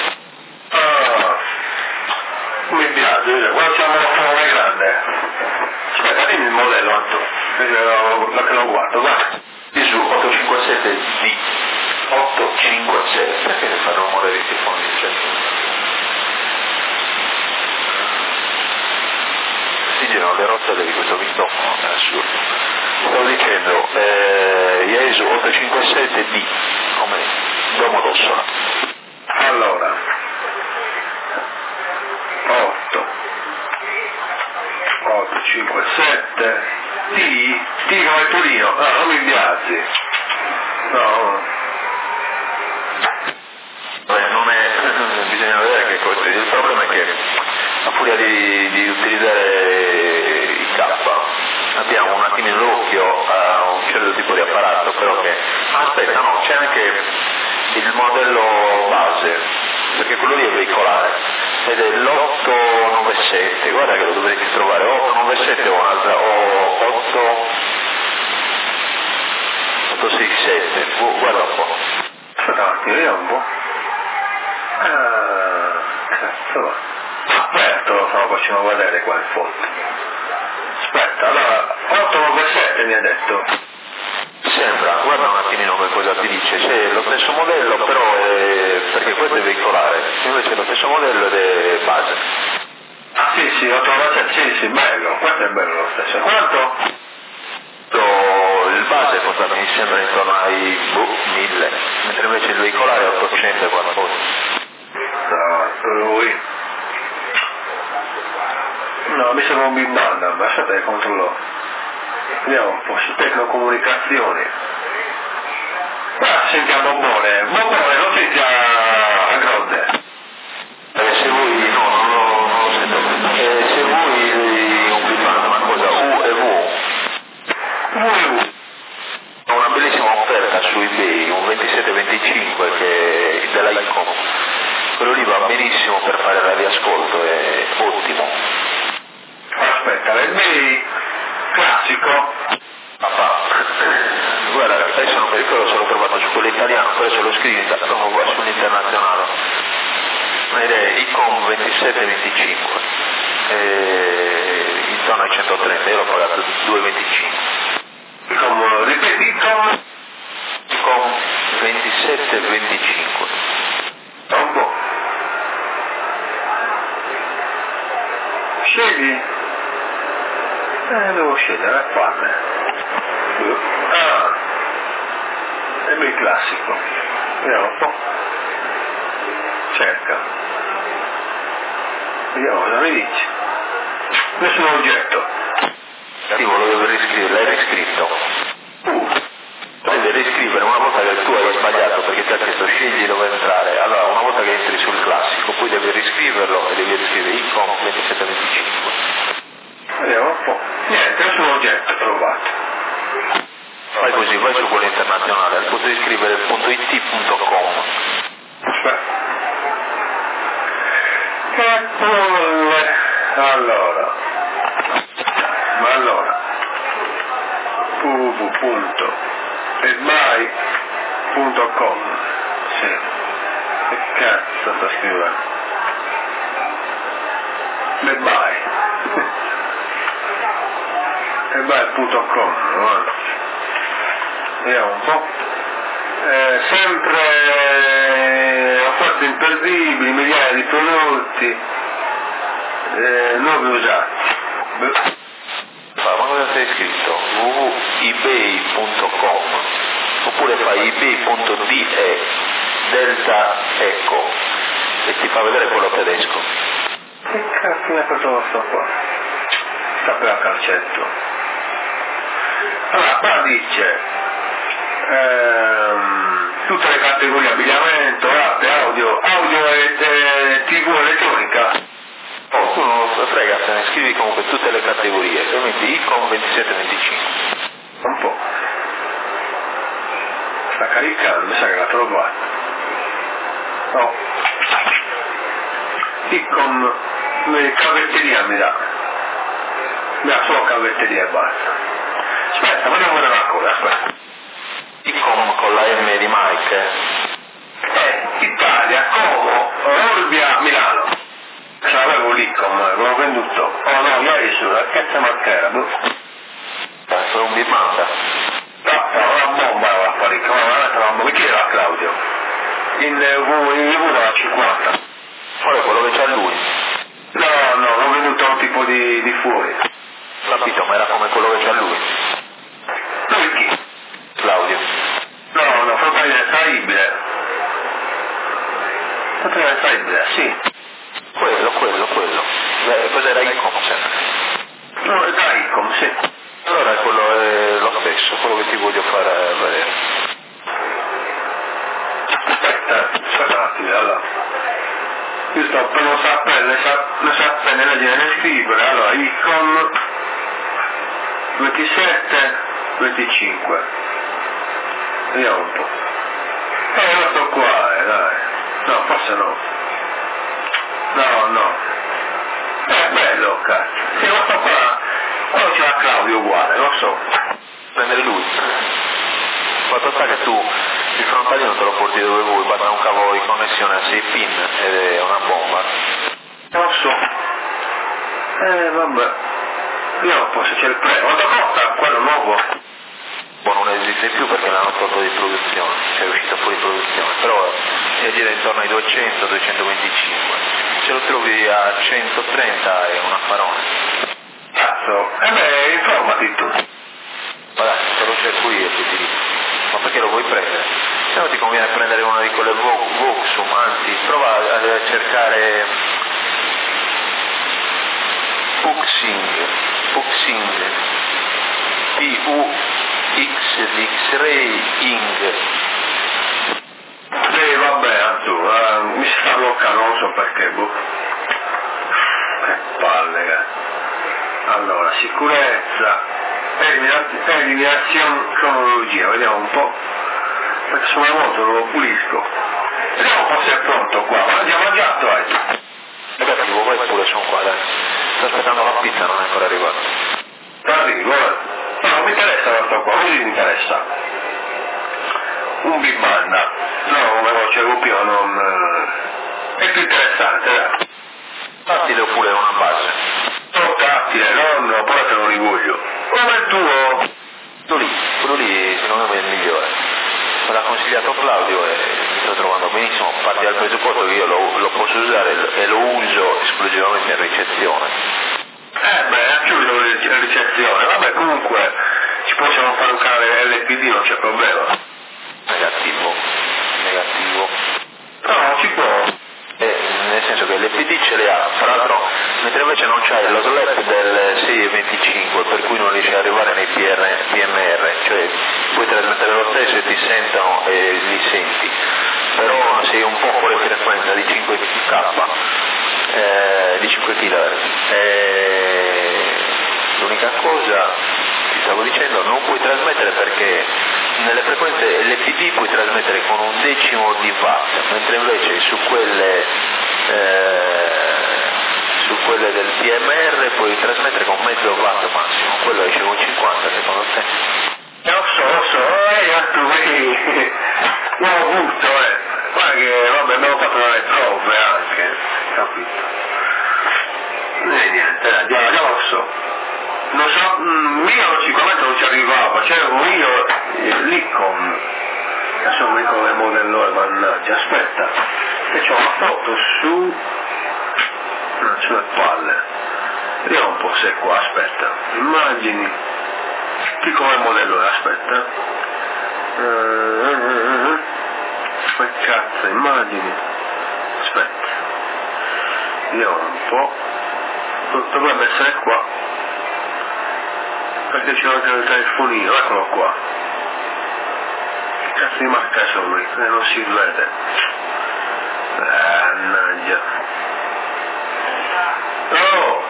Mi piace, guarda c'è una forma grande. Aspetta, dimmi il modello Anto, che lo guardo, guarda. Yaesu 857D. 857, perché fanno rumore di tifoni? Si girano le rotelle di questo microfono, è assurdo. Stavo dicendo, Yaesu 857D, come Domodossola. Allora, 857 T come Torino, non mi piaci. No. Bisogna vedere che cosa. Il problema è che a furia di utilizzare i K abbiamo un attimino l'occhio a un certo tipo di apparato, però che aspetta, no, c'è anche il modello base, perché quello lì è veicolare ed è l'897, guarda che lo dovresti trovare, 897 o un'altra, o 867, guarda un po'. Aspetta, vediamo un po'. Cazzo, aperto, lo stavo facendo vedere qua in foto. Aspetta, allora, 897 mi ha detto. Sembra, guarda un attimino che cosa ti dice, c'è lo stesso modello però perché questo è veicolare, invece è lo stesso modello ed è base. Ah sì, 897, sì, bello, questo è bello lo stesso. Quanto? Il base costa, mi sembra intorno ai 1000, mentre invece il veicolare è 800 e qualcosa. Lui. No, mi sembra un big band, ma aspetta che controllo. Vediamo un po' su tecnocomunicazioni. Sentiamo Bobbone, non senti a Grodde. Se vuoi, no, non lo sento. Se vuoi un big band, ma cosa? U e V. Ho una bellissima offerta su eBay, un 2725 che è della Icom. Quello lì va benissimo per fare radioascolto, è ottimo. Aspetta, l'eBay classico? Guarda, adesso non mi ricordo se l'ho trovato su quello italiano, poi se lo scrivi sull'internazionale. Ed è Icom 2725, intorno ai 130, io l'ho pagato 2,25. Ripeti, Icom 2725. Un po'. Scegli? Devo scegliere a farne. È ben classico. Vediamo un po'. Cerca. Vediamo cosa mi dici. Nessun oggetto. Lo devo riscrivere, l'hai riscritto. Devi riscrivere una volta che tu hai sbagliato perché ti ha chiesto scegli dove entrare. Allora, una volta che entri sul classico, poi devi riscriverlo e devi riscrivere Icom 2725. Vediamo un po'. Niente, nessun oggetto trovato. Fai così, vai su quello internazionale, al posto di scrivere .it.com. Aspetta. Che palle. Allora. www.edmai.com. Sì. Che cazzo sta scrivendo? Edmai. Edmai.com. Vediamo un po'. Sempre offerte imperdibili, migliaia di prodotti nuovi usati. Ma cosa sei iscritto? www.ebay.com oppure fai ebay.de delta eco e ti fa vedere quello tedesco. Che cazzo è questo qua? Sta per a calcetto. Allora, qua dice tutte le categorie: abbigliamento, arte, audio e TV elettronica. Oh, tu non frega, se ne scrivi comunque tutte le categorie, se metti ICOM 2725. Un po'. Sta caricando, mi sa che l'ha trovato. No. ICOM, cavetteria mi dà. Mi dà solo cavetteria e basta. Aspetta, vogliamo vedere una cosa, aspetta. ICOM con la M di Mike. Italia, Como, Olbia, Milano. Ce l'avevo l'ICOM, l'ho venduto. Oh no, ieri su, la cazzo marchera, Sono un bimanda. No, una bomba la parecchia, una bomba. Chi era Claudio? In V da 50. Qual è quello che c'ha lui? No, l'ho venduto a un tipo di fuori. Capito, ma era come quello che c'ha lui. Lui chi? Claudio. No, fratello estraibile. Fratello estraibile, sì. Quello. Cos'era ICOM sempre? No, è da ICOM, sì. Allora quello è lo stesso, quello che ti voglio fare vedere. Aspetta un attimo, allora. Io sto per non sapere né scrivere, allora ICOM 27-25. Vediamo un po'. Questo qua, dai. No, forse no. No. È bello, cazzo. Sì, questo qua. Quello c'è la Claudio uguale, lo so. Prendere lui. Fatto sta che tu il frontalino te lo porti dove vuoi, basta un cavo di connessione a 6 pin ed è una bomba. Lo so. Vabbè. Vediamo un po' se c'è il prezzo. Quanto costa quello nuovo? Non esiste più perché l'hanno tolto di produzione, cioè è uscito fuori di produzione, però gira intorno ai 200-225. Se lo trovi a 130 è un affarone. Cazzo, informati tu. Guarda, te lo cerco io e ti dico. Ma perché lo vuoi prendere? Se no ti conviene prendere una di quelle Voxum, anzi, prova a cercare Puxing, P-U-X di X-Ray Ing. Sì, vabbè, tu, mi sta bloccando, non so perché, Che palle, Allora, sicurezza, eliminazione, cronologia, vediamo un po'. Perché sono a moto, lo pulisco. Vediamo un po' se è pronto qua. Ma andiamo già, vai. Negativo, vai pure, sono qua, dai. Sto aspettando la pizza, non è ancora arrivata. Arrivo, no, non mi interessa questo qua, così mi interessa. Un big banda. No, come facevo prima, non... È più interessante, dai. Tattile oppure una base? No, tattile, no, poi te lo rivoglio. Come il tuo? Quello lì secondo me è il migliore. Me l'ha consigliato Claudio e mi sto trovando benissimo, parti dal presupposto che io lo posso usare e lo uso esclusivamente in ricezione. Anche io uso la ricezione, vabbè comunque ci possiamo fare un canale LPD, non c'è problema. Negativo. No, non si può. Nel senso che l'LPD ce le ha, tra l'altro, mentre invece non c'hai lo slap del 6,25 per cui non riesci ad arrivare nei PMR, cioè puoi trasmettere lo stesso e ti sentono e li senti, però sei un po' fuori frequenza di 5K, di 5 kHz. L'unica cosa, ti stavo dicendo, non puoi trasmettere perché nelle frequenze LPD puoi trasmettere con 1/10 di watt, mentre invece su quelle del PMR puoi trasmettere con mezzo watt massimo, quello esce con 50 secondo te? Lo so, tu vedi, l'ho avuto, guarda che, vabbè, abbiamo fatto le prove anche, capito? E niente, già lo so. Non so, mio sicuramente non ci arrivava, c'avevo io l'ICOM, adesso non mi ricordo il modello, mannaggia, aspetta, che c'ho una foto sulle palle, vediamo un po' se qua, aspetta, immagini, piccolo modello, aspetta, che cazzo, immagini, aspetta, vediamo un po', dovrebbe essere qua, perché c'è anche il telefonino, eccolo qua, che cazzo di marca sono, non si vede, mannaggia, no,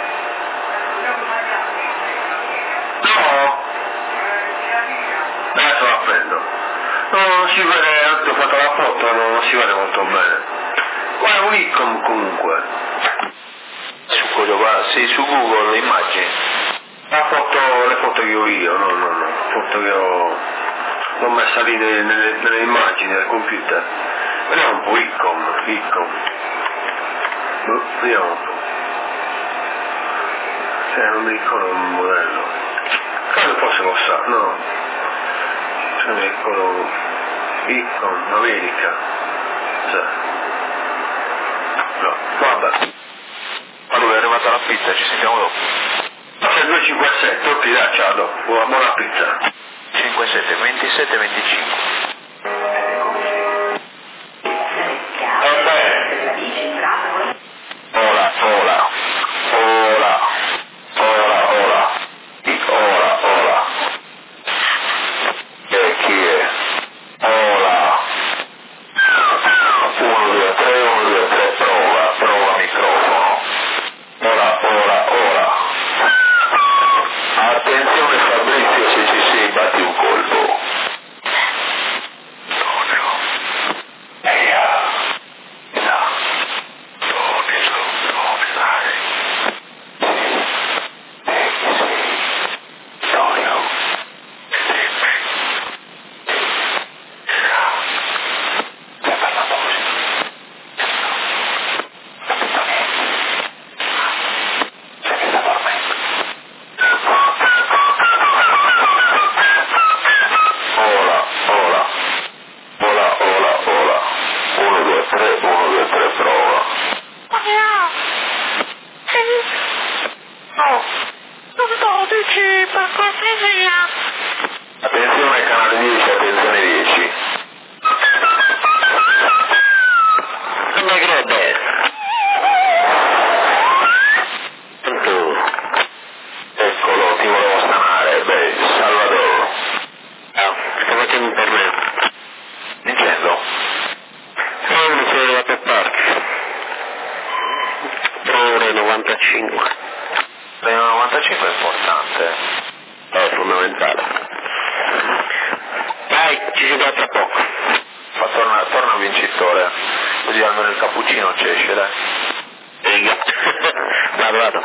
adesso la prendo, non si vede, ho fatto la foto, non si vede molto bene, ma è un icon comunque. Sì, su Google immagini. Le foto che ho io, no, foto che l'ho messa lì nelle immagini del computer. Vediamo un po' icon. Vediamo un po'. Non mi ricordo il modello. Credo fosse lo sa, no. Non mi ricordo. Icon, America. Cioè. No, vabbè. Allora è arrivata la pizza, ci sentiamo dopo. C'è il 257, ok, dai, ciao, dopo. Buona pizza. 57, 27, 25. Attenzione canale 10, attenzione 10. Come crede? Eccolo, ti volevo stanare, Salvador. Sto facendo per me. Dicendo? Non sono arrivato a parte. 3,95 €. 95 è importante. È fondamentale. Dai, ci si vede tra poco. Torna vincitore, così almeno il cappuccino ci esce, dai. Vado.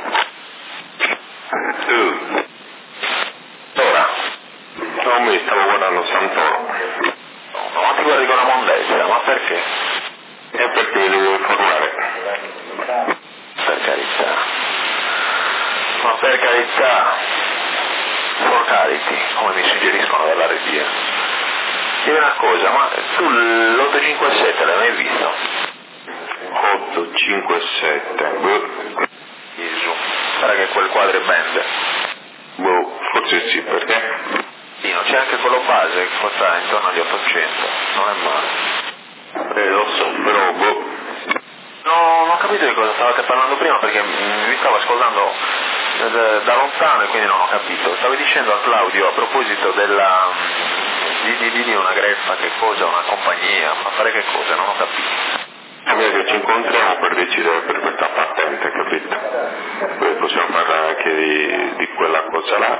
Ora, Non mi stavo guardando Santoro. no, ti guardi con la mondezza, ma perché? E perché mi devo informare. Per carità. Ma per carità, forcariti, come mi suggeriscono dalla regia. Dimmi una cosa, ma tu l'857 l'hai mai visto? 857. Gesù, sarà che quel quadriband. Forse sì, perché? Sì, non c'è anche quello base che costa intorno agli 800, non è male. Lo so, però No, non ho capito di cosa stavate parlando prima perché vi stavo ascoltando da lontano e quindi non ho capito. Stavi dicendo a Claudio a proposito di una greffa, che cosa, una compagnia, ma fare che cosa, non ho capito. che ci incontriamo per decidere per questa patente, capito? Poi possiamo parlare anche di quella cosa là,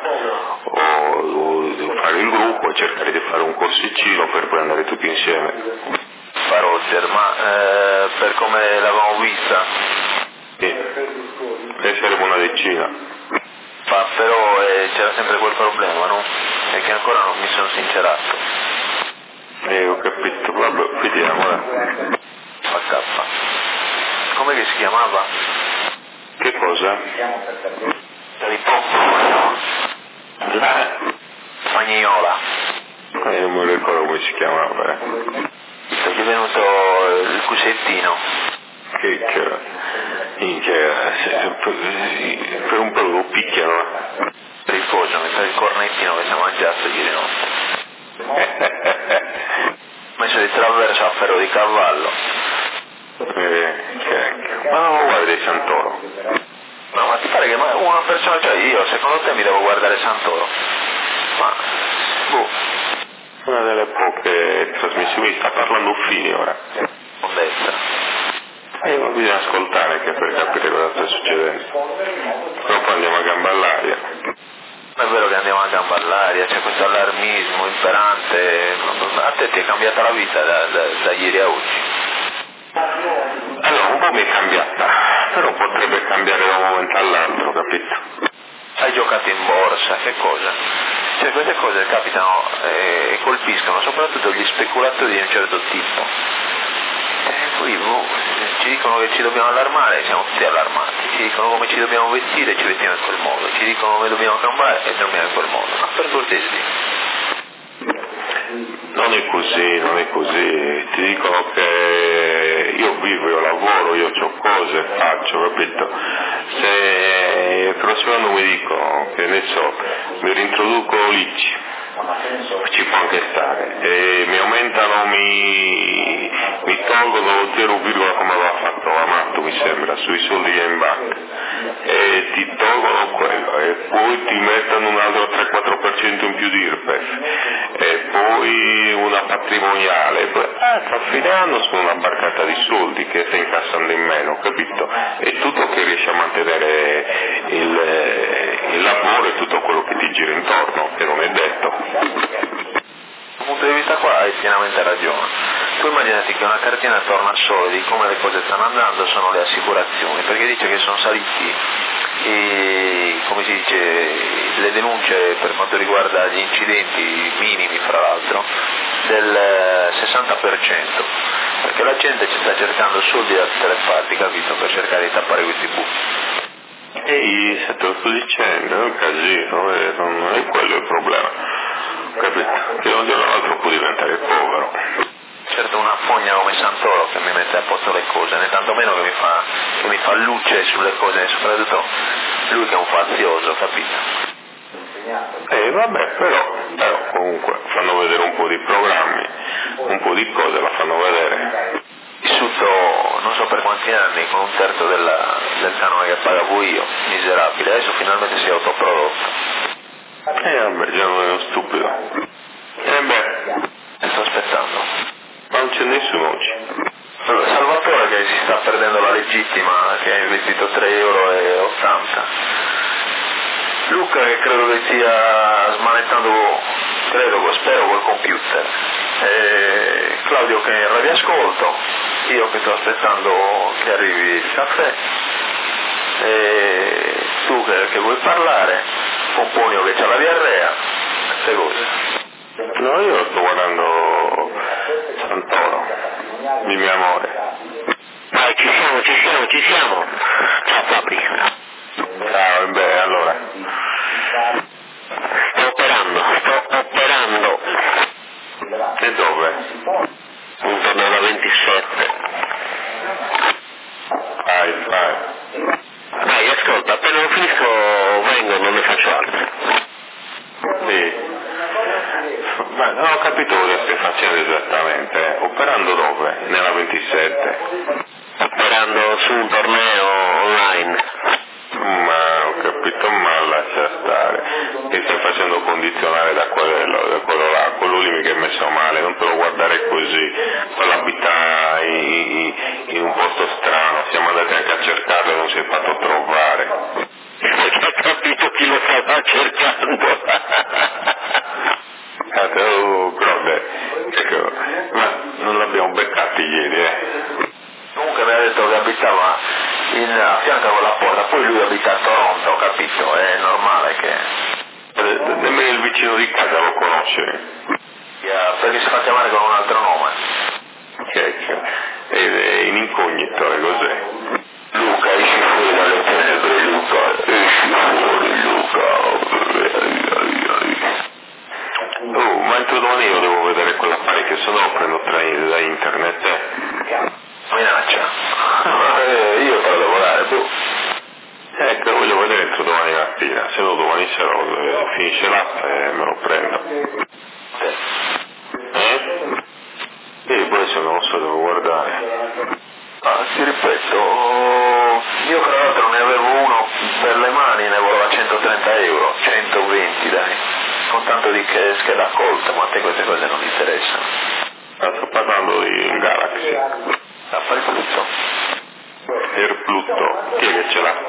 o fare il gruppo e cercare di fare un corsiccino per poi andare tutti insieme. Roger, ma per come l'avevamo vista? Sì, e saremo una decina. Ma però c'era sempre quel problema, no? E che ancora non mi sono sincerato. Ho capito, vabbè, vediamo. Com'è che si chiamava? Che cosa? La Spagnola. Non mi ricordo come si chiamava. Gli è venuto il cusettino. Per un c'ha ferro di cavallo. Ma non lo guardi Santoro? No, ma ti pare che una persona, cioè io, secondo te mi devo guardare Santoro? Ma, una delle poche trasmissioni, sta parlando Fini ora. non destra. Ma bisogna ascoltare anche per capire cosa sta succedendo. Però poi andiamo a gamba all'aria. Non è vero che andiamo a gamba all'aria, c'è questo allarmismo imperante. A te ti è cambiata la vita da ieri a oggi? Allora, un po' mi è cambiata, però potrebbe cambiare da un momento all'altro, capito? Hai giocato in borsa, che cosa? Cioè queste cose capitano e colpiscono soprattutto gli speculatori di un certo tipo. Poi ci dicono che ci dobbiamo allarmare, siamo tutti allarmati, ci dicono come ci dobbiamo vestire, ci vestiamo in quel modo, ci dicono come dobbiamo cambiare e cambiamo in quel modo, ma per cortesia. Non è così, ti dicono che io vivo, io lavoro, io ho cose, faccio, capito? Se il prossimo anno mi dicono che ne so, mi rintroduco l'ICI, ci può anche stare, e mi aumentano, mi tolgono lo 0, come aveva fatto Amato mi sembra, sui soldi che in banca, e ti tolgono quello, e poi ti mettono un altro 3-4% in più di IRPEF, e poi una patrimoniale, e poi a fine anno sono una barcata di soldi che stai incassando in meno, capito? E tutto che riesci a mantenere il lavoro e tutto quello che ti gira intorno, che non è detto. Dal punto di vista qua hai pienamente ragione. Tu immaginati che una cartina torna solo di come le cose stanno andando sono le assicurazioni, perché dice che sono saliti come si dice, le denunce per quanto riguarda gli incidenti minimi fra l'altro del 60%, perché la gente ci sta cercando soldi da tutte le parti, capito, per cercare di tappare questi buchi. E se te lo sto dicendo, è un casino, non è quello il problema, capito? Che un giorno all'altro può diventare povero. Certo, una fogna come Santoro che mi mette a posto le cose, né tantomeno che mi fa luce sulle cose, soprattutto lui che è un fazioso, capito? Vabbè, però comunque fanno vedere un po' di programmi, un po' di cose la fanno vedere. Vissuto non so per quanti anni con un terzo del canone che pagavo io, miserabile, adesso finalmente si è autoprodotto. Vabbè, già non è uno stupido. Sto aspettando. Ma non c'è nessuno oggi. Salvatore che si sta perdendo la legittima, che ha investito 3,80 euro. Luca che credo che stia smanettando, spero col computer. Claudio che è in radioascolto, io che sto aspettando che arrivi il caffè. Tu che vuoi parlare, Pomponio che c'ha la diarrea, queste cose. No, io sto guardando Santoro, di mio amore. Dai, ci siamo. Ciao papi. Ciao, allora. Sto operando. E dove? Intorno alla 27. Vai. Dai, ascolta, appena lo finisco vengo, non ne faccio altro. Sì. Ma non ho capito cosa stai facendo esattamente. Operando dove? Nella 27? Operando su un torneo online. Ma ho capito, ma lascia stare. Ti stai facendo condizionare da quello là, quello lì mi è messo male, non te lo guardare così. Quello abita in un posto strano, siamo andati anche a cercarlo e non si è fatto trovare. Ho capito chi lo stava cercando. Ma non l'abbiamo beccati ieri, Comunque mi ha detto che abitava a fianco con la porta, poi lui abita a Toronto, capito? È normale che... Nemmeno il vicino di casa lo conosce. Perché si fa chiamare con un altro nome. È in incognito, cos'è? Luca, esci fuori dalle tenebre, Luca, esci fuori, Luca. Oh, ma entro domani io devo vedere quell'affare che se no prendo treni da internet. Minaccia. Io te lo devo dare, tu. Che lo voglio vedere entro domani mattina, se no domani sera finisce l'app e me lo prendo. Sì, poi adesso non so, devo guardare. Ti ripeto, io tra l'altro ne avevo uno per le mani, ne voleva 130 euro, 120 dai, con tanto di scheda colta, ma a te queste cose non interessano. Sto parlando di Galaxy. Affari Pluto. Air Pluto, chi è che ce l'ha?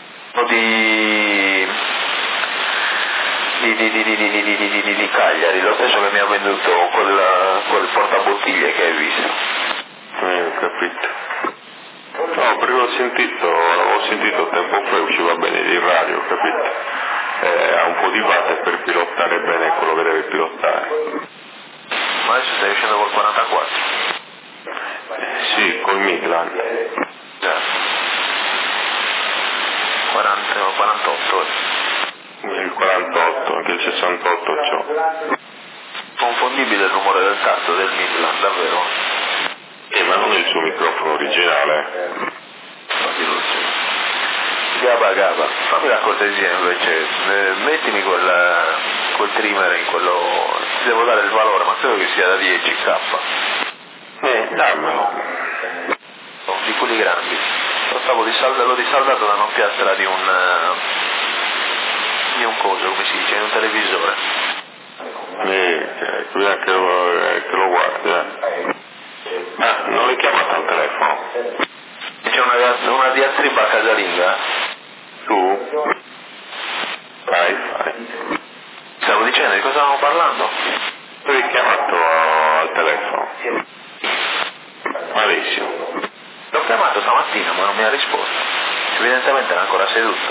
Di Cagliari, lo stesso che mi ha venduto quel portabottiglie che hai visto. Ho capito. No, perché l'avevo sentito tempo fa, usciva bene di radio, capito? Ha un po' di watt per pilotare bene quello che deve pilotare. Ma adesso stai uscendo col 44? Sì, col Midland. Già. 48. Il 48, anche il 68 c'ho. Confondibile il rumore del cazzo del Midland, davvero? Ma non è il suo microfono originale. Gaba, fammi la cortesia invece, mettimi quel trimmer in quello, ti devo dare il valore, ma credo che sia da 10k. Dammelo. Di quelli grandi. L'ho risaldato da una piastra di un coso, come si dice, di un televisore. Che lo guardi, non l'hai chiamato al telefono? C'è una diatriba casalinga? Tu? Fai. Stavo dicendo, di cosa stavamo parlando? L'hai chiamato al telefono? Malissimo. L'ho chiamato stamattina ma non mi ha risposto. Evidentemente era ancora seduto.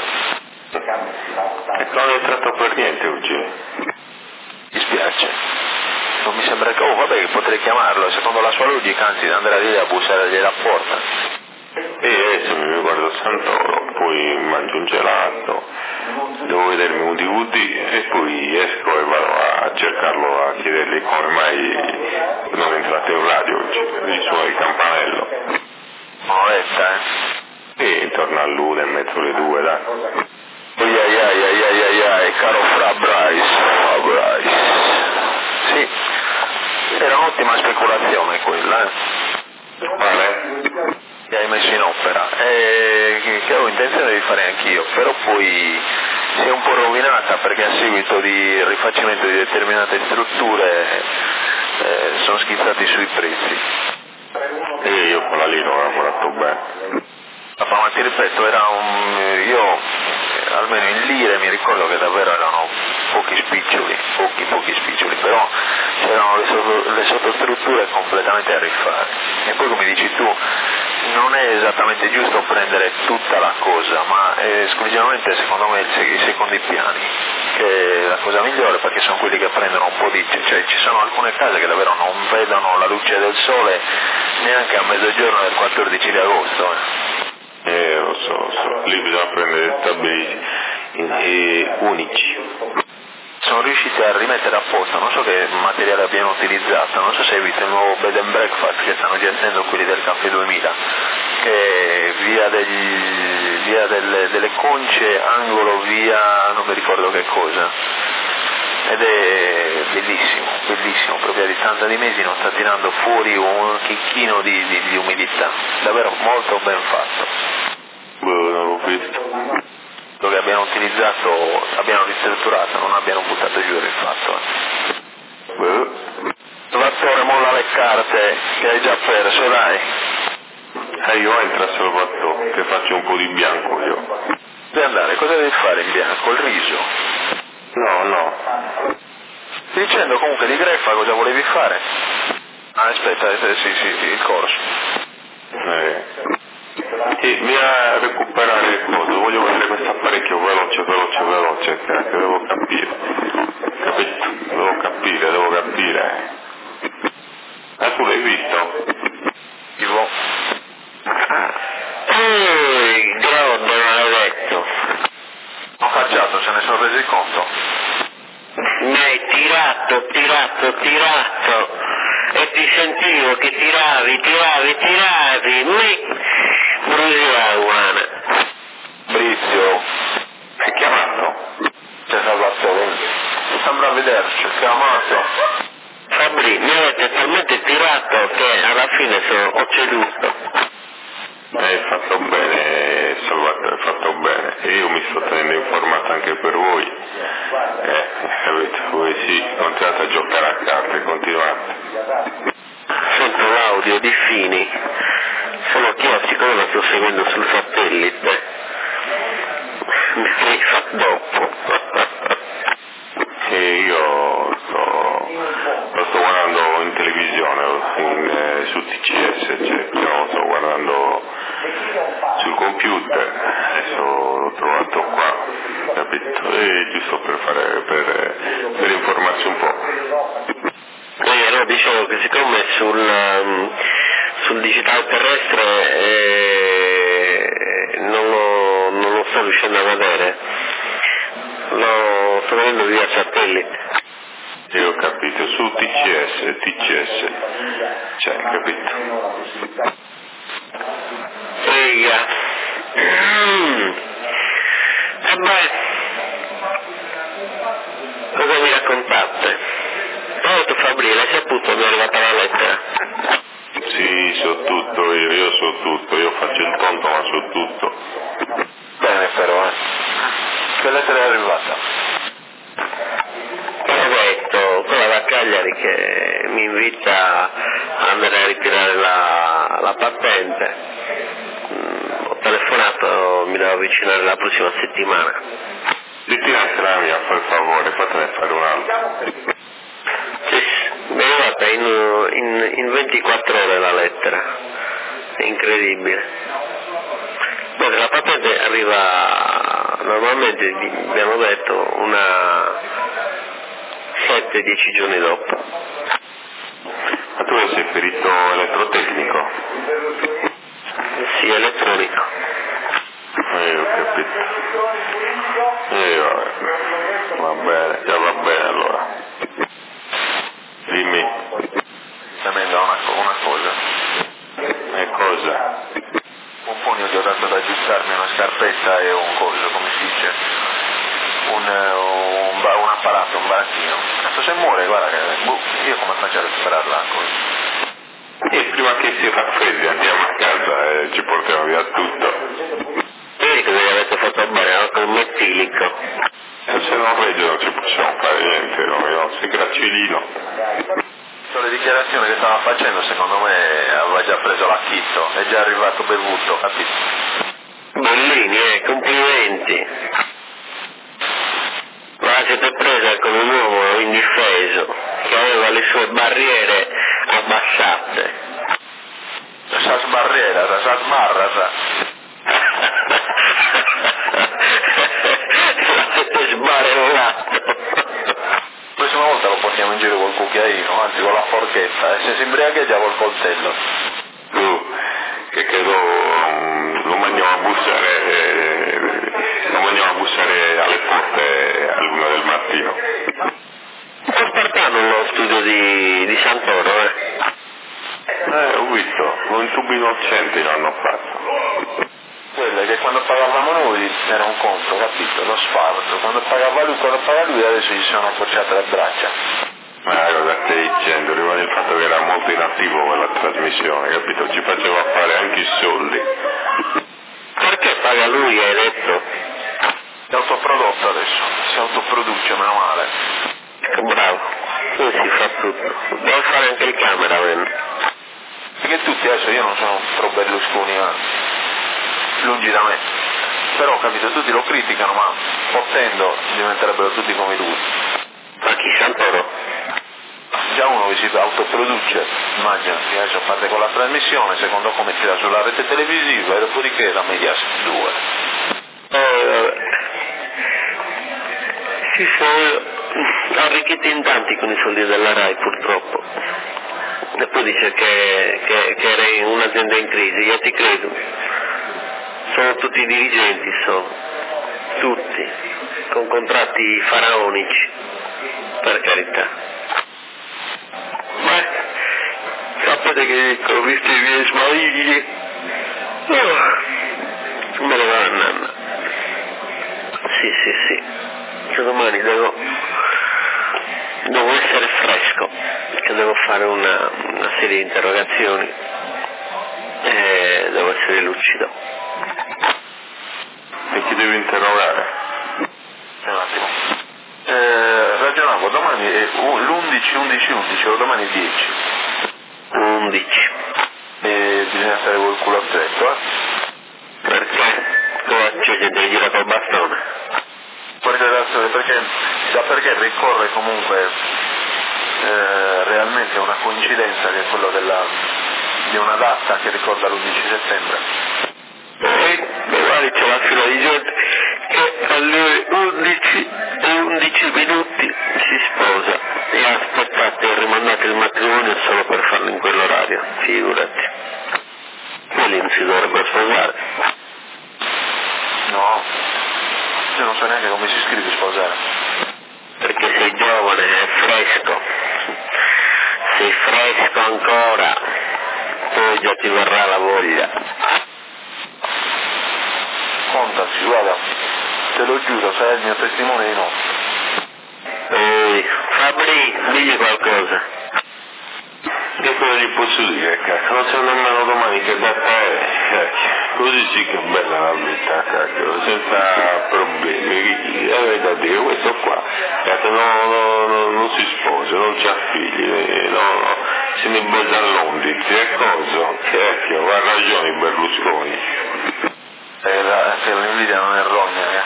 E non è entrato per niente oggi. Mi spiace. Non mi sembra che... Oh vabbè, potrei chiamarlo, secondo la sua logica, anzi andare lì a bussare alla porta. E adesso mi guardo Santoro, poi mangio un gelato, devo vedermi un DVD e poi esco e vado a cercarlo, a chiedergli come mai non entrate in radio oggi, gli suona il campanello. Molesta, E intorno all'1 e mezzo, le 2, dai. Ai, caro Fra Bryce. Sì, era un'ottima speculazione quella, Vale? che hai messo in opera, che avevo intenzione di fare anch'io, però poi si è un po' rovinata perché a seguito di rifacimento di determinate strutture sono schizzati sui prezzi. E io con la Lino ho lavorato bene. Ma ti ripeto, io almeno in lire mi ricordo che davvero erano pochi spiccioli, però c'erano le sottostrutture completamente a rifare. E poi come dici tu, non è esattamente giusto prendere tutta la cosa, ma esclusivamente secondo me i secondi piani, che è la cosa migliore perché sono quelli che prendono un po' cioè ci sono alcune case che davvero non vedono la luce del sole neanche a mezzogiorno del 14 di agosto. Lo so, lì bisogna prendere stabili unici. Sono riusciti a rimettere a posto, non so che materiale abbiano utilizzato, non so se hai visto il nuovo bed and breakfast che stanno gestendo quelli del Caffè 2000, che via delle Conce, angolo via non mi ricordo che cosa, ed è bellissimo, proprio a distanza di mesi non sta tirando fuori un chicchino di umidità, davvero molto ben fatto. Non l'ho visto. Che abbiano utilizzato, abbiano ristrutturato, non abbiano buttato giù il rifatto. Salvatore, molla le carte che hai già perso, dai. Io entro a Salvatore, che faccio un po' di bianco io. Devi andare, cosa devi fare in bianco? Il riso? No. Stai dicendo comunque di greffa cosa volevi fare? Aspetta, sì, il corso. Mi a recuperare il coso, voglio vedere questo apparecchio veloce, che devo capire. Capito? Devo capire. Tu l'hai visto? Ivo. Grande maledetto. Ho facciato, se ne sono resi conto. Mi hai tirato e ti sentivo che tiravi, bruciava umana. Brizio. Hai chiamato? C'è Salvatore. Mi sembra vederci, chiamato. Fabri, mi avete talmente tirato dimostrato che alla fine ho ceduto. Hai fatto bene, Salvatore, hai fatto bene. E io mi sto tenendo informato anche per voi. Voi sì, continuate a giocare a carte, continuate. Sento l'audio di Fini, solo che io siccome lo sto seguendo sul satellite, mi fa dopo. E io lo sto guardando in televisione, su TCS, cioè, lo sto guardando sul computer, adesso l'ho trovato qua, capito? E giusto per informarsi un po'. No, dicevo che siccome sul digitale terrestre non lo sto riuscendo a vedere, lo sto vedendo via satellite. Io ho capito, su TCS, cioè, capito? Figa. E beh, cosa mi raccontate? Tu Fabri, l'hai saputo, mi è arrivata la lettera? Sì, so tutto, io so tutto, io faccio il tonto ma so tutto. Bene però, che lettera è arrivata? Ho detto, quella da Cagliari che mi invita ad andare a ritirare la patente. Ho telefonato, mi devo avvicinare la prossima settimana. Ritirate la mia, per favore, fatene fare un'altra. Sì, mi è arrivata in 24 ore la lettera, è incredibile. Beh, la patente arriva normalmente, mi hanno detto, una 7-10 giorni dopo. Ma tu sei perito elettrotecnico? Sì, elettronico. Ho capito. Vabbè, già va bene allora. Dimmi. Semenda una cosa. E cosa? Un pugno gli ho dato da aggiustarmi una scarpetta e un coso, come si dice, un apparato, un barattino. Cazzo, se muore, guarda che io come faccio a recuperarla ancora? E prima che si raffreddi andiamo a casa e ci portiamo via tutto. Vedi cosa gli avete fatto bene, no? Col metilico. E se non regge non ci possiamo fare niente, no? Sei graccilino. Le dichiarazioni che stava facendo secondo me aveva già preso l'acchitto, è già arrivato bevuto, capito? Bollini, complimenti. Ma siete presa con un uomo indifeso che aveva le sue barriere abbassate. Sa sbarriera, sa smarra, L'avete sbarellato. La prossima volta lo portiamo in giro col cucchiaino, anzi con la forchetta, e se si imbriagheggia col coltello. Tu, che credo non andiamo a bussare alle porte a luna del mattino. Sto spartando lo studio di Santoro, Ho visto, un tubo innocenti l'hanno fatto. Quelle che quando pagavamo noi era un conto, capito? Lo sfarzo, quando paga lui adesso gli sono accorciate le braccia. Ma cosa stai dicendo? Rimane il fatto che era molto inattivo quella trasmissione, capito? Ci faceva fare anche i soldi. Perché paga lui, hai detto? È autoprodotto adesso, si autoproduce, meno male. Bravo, lui si fa tutto. Deve fare anche il cameraman. Perché tutti adesso, io non sono pro Berlusconi, lungi da me. Però, capito, tutti lo criticano, ma potendo diventerebbero tutti come lui. Ma chi, Santoro? Già uno che si autoproduce, immagina, adesso parte con la trasmissione, secondo come tira sulla rete televisiva e dopodiché la Mediaset 2. Si sono arricchiti in tanti con i soldi della RAI, purtroppo. E poi dice che era un'azienda in crisi, io ti credo. Sono tutti dirigenti, tutti, con contratti faraonici, per carità. Ma sapete che ho visto i miei sbagli? Me ne va a nanna. Sì, che domani devo essere fresco. esco, che devo fare una serie di interrogazioni e devo essere lucido. E chi devi interrogare? Un attimo. Ragionavo, domani è l'11 o domani 10? 11. E bisogna stare col culo stretto, eh? Perché? Come c'è gente che gira col bastone? Perché ricorre comunque realmente una coincidenza che è quello di una data che ricorda l'11 settembre. E domani c'è la fila di gente che alle 11 e 11 minuti si sposa e aspettate e rimandate il matrimonio solo per farlo in quell'orario, figurati. Quelli non si dovrebbero sposare. No, io non so neanche come si scrive sposare. Perché sei giovane, è fresco. Sei fresco ancora, poi già ti verrà la voglia. Contaci, guarda, te lo giuro, sei il mio testimone di no. Fabri, digli qualcosa. Che cosa gli posso dire, cacchio? Non so nemmeno domani che data è, cacchio. Così sì che è bella la vita, cacchio, senza problemi. Avete da dire, questo qua, cacchio, non si sposa, non c'ha figli, se ne basa all'ondizzi, e cosa? Cacchio, ha ragione Berlusconi. Se l'invidia non è rogna,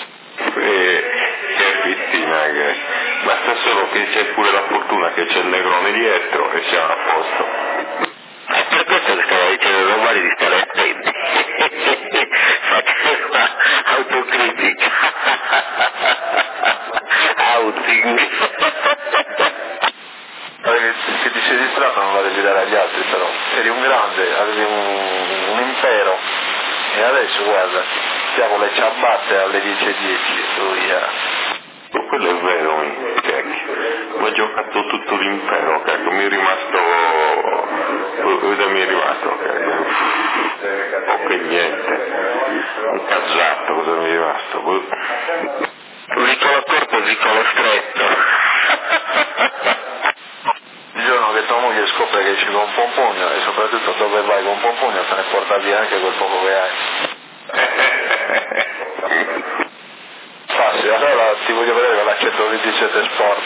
Che fittina che è. Basta solo che c'è pure la fortuna che c'è il Negroni dietro e siamo a posto. È per questo che stavo dicendo domani di stare attenti. Faccio autocritica. Outing. Che ti sei distratto non la devi dare agli altri, però eri un grande, avevi un impero e adesso guarda, siamo le ciabatte alle 10:10. Quello è vero, cacchio. Ho giocato tutto l'impero, cacchio, mi è rimasto, cacchio, poco e niente. Un casatto, cosa mi è rimasto? Vicolo corto e vicolo stretto. Il giorno che tua moglie scopre che ci va un pompugno e soprattutto dove vai con un pompugno se ne porta via anche quel poco che hai. Allora ti voglio vedere con la 127 Sport.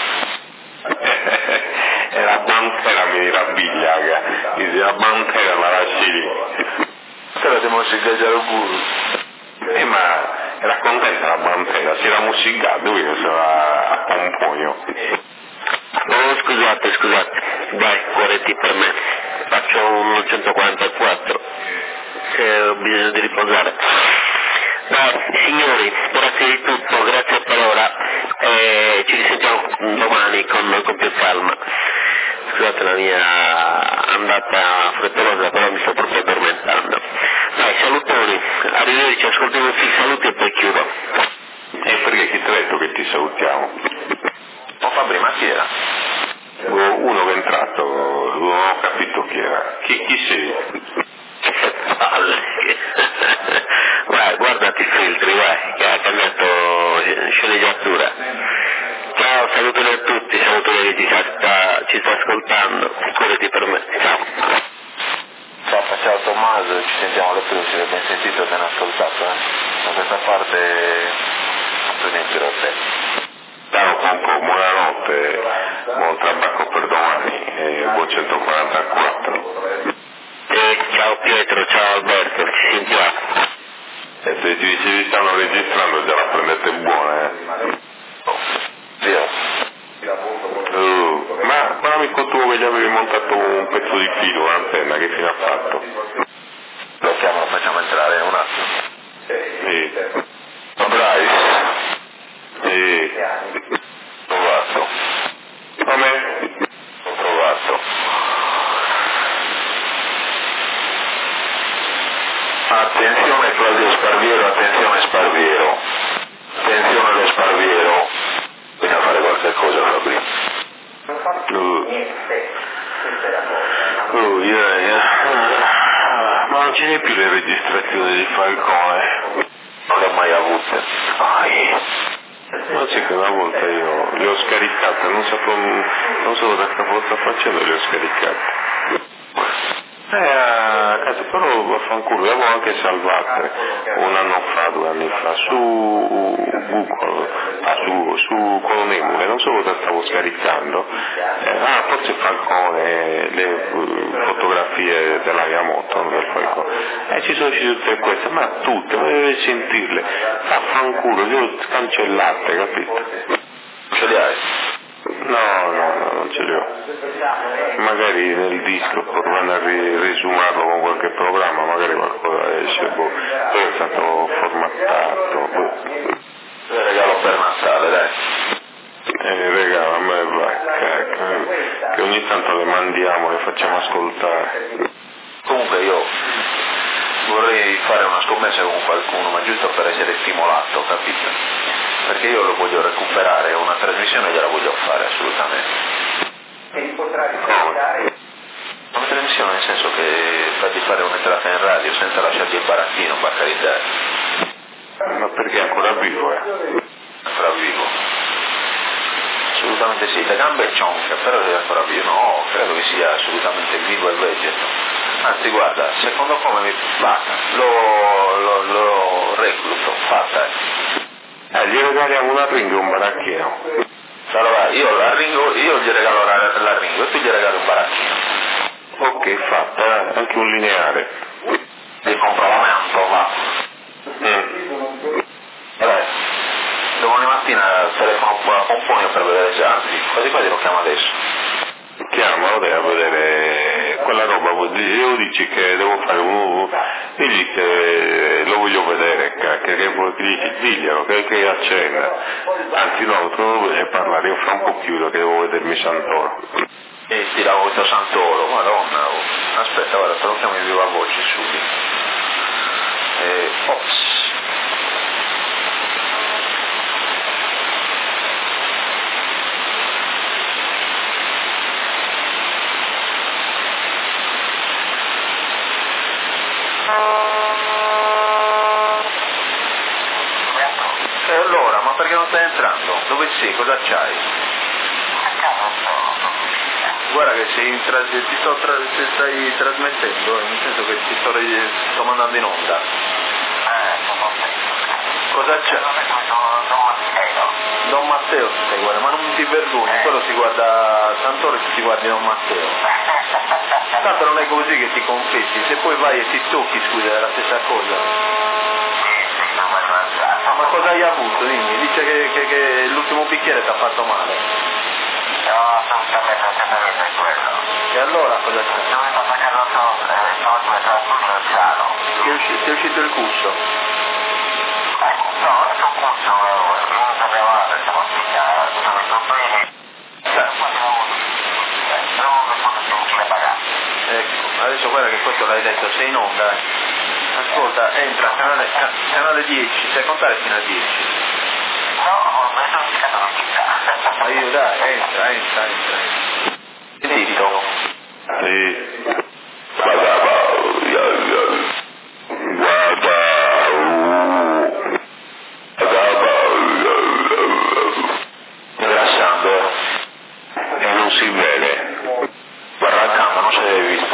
E la Pantera mi rabbiglia, la Pantera la lasci lì. Te la devo sigaggiare un culo. Ma era contenta la Pantera, si era musicato, io sono a pompugno. Oh, scusate, dai, cuoretti per me. Faccio un 144, che ho bisogno di riposare. Dai, signori, grazie di tutto, grazie per ora, ci risentiamo domani con più calma. Scusate la mia andata frettolosa, però mi sto proprio addormentando. Dai, salutoni, arrivederci, ascoltiamo i saluti e poi chiudo. E perché chi ti ha detto che ti salutiamo? Oh Fabri, ma chi era? Uno che è entrato, non ho capito chi era. Chi sei? Che palle! Vai, guardati i filtri, vai, che ha cambiato sceneggiatura. Ciao, salutoni a tutti, salutoni chi ci sta ascoltando, curati per me, ciao. Ciao Tommaso, ci sentiamo alle prossime, ben sentito e ben ascoltato, Da questa parte niente da te. Ciao Pompo, buonanotte, buon tabacco per domani e buon 144. Ciao Pietro, ciao Alberto, ci sentiamo. E se vi stanno registrando già la prendete buona, Zio. Ma l'amico tuo che gli avevi montato un pezzo di filo, un'antenna, che fine ha fatto? Lo chiamo, lo facciamo entrare un attimo. Sì. Bryce. Sì. Provato. Come? Ho provato. Attenzione Claudio Sparviero, attenzione Sparviero. Attenzione allo Sparviero. Bisogna fare qualche cosa, Fabri. Ma non ci sono più le registrazioni di Falcone? Non le ho mai avute. Ma sì, che una volta io le ho scaricate, non so cosa cavolo sta facendo, le ho scaricate. A caso, però vaffanculo, le avevo anche salvate un anno fa, 2 anni fa, su Google, su Colonimule, non so cosa stavo scaricando, forse Falcone, le fotografie della mia moto, del Falcone, ci sono tutte queste, ma tutte, volevo sentirle, vaffanculo, le ho cancellate, capito? Ce li hai? No, non ce li ho. Magari nel disco provano a risumarlo con qualche programma, magari qualcosa esce, poi è stato formattato. Le regalo per Natale, dai. Regalo, a me va, che ogni tanto le mandiamo, le facciamo ascoltare. Comunque io vorrei fare una scommessa con qualcuno, ma giusto per essere stimolato, capito? Perché io lo voglio recuperare, una trasmissione gliela voglio fare assolutamente. Una trasmissione nel senso che fargli fare un'entrata in radio senza lasciargli il barattino, per carità. Ma perché è ancora vivo, Ancora vivo. Assolutamente sì, le gambe cionche, però è ancora vivo. No, credo che sia assolutamente vivo e vegeto. Anzi guarda, secondo come mi fatta, lo recluto, fatta. Gli regaliamo una ringa e un baracchino. Allora io gli regalo la ringo e tu gli regali un baracchino. Ok, fatta, anche un lineare. Ti compro l'aumento, va. Vabbè, domani mattina telefono a Pomponio per vedere se, anzi, quasi quasi lo chiamo adesso. Chiamalo, devo vedere quella roba, io dici che devo fare digli che lo voglio vedere, che diglielo, che accenda. Anzi no, tu non vuoi parlare, io fra un po' chiudo che devo vedermi Santoro. E ti davo questo Santoro, madonna, aspetta, guarda, te lo chiamo in viva voce subito. Ops. E allora, ma perché non stai entrando? Dove sei? Cosa c'hai? Guarda che ti stai trasmettendo, nel senso che ti sto mandando in onda. Cosa c'è? Don Matteo si stai guardando, ma non ti vergogni, quello si guarda Santoro e tu ti guardi Don Matteo. Tanto non è così che ti confessi, se poi vai e ti tocchi, scusa, è la stessa cosa. Ma cosa hai avuto? Dimmi, dice che l'ultimo bicchiere ti ha fatto male. No, assolutamente, assolutamente quello. E allora cosa c'è? Doveva pagarlo sopra, stavo diventando il sano. Ti è uscito il cusso? No, questo curso non sapeva stamattina, dove problemi. Non potevamo non mi posso sentire pagare. Ecco, adesso guarda che questo l'hai detto, sei in onda. Ascolta, entra, canale 10, sai contare fino a 10. No, ho messo un indicato di Ma io dai, entra. Zitto. Sì. Ingrassando. E non si vede. Guarda accanto, non se l'hai visto.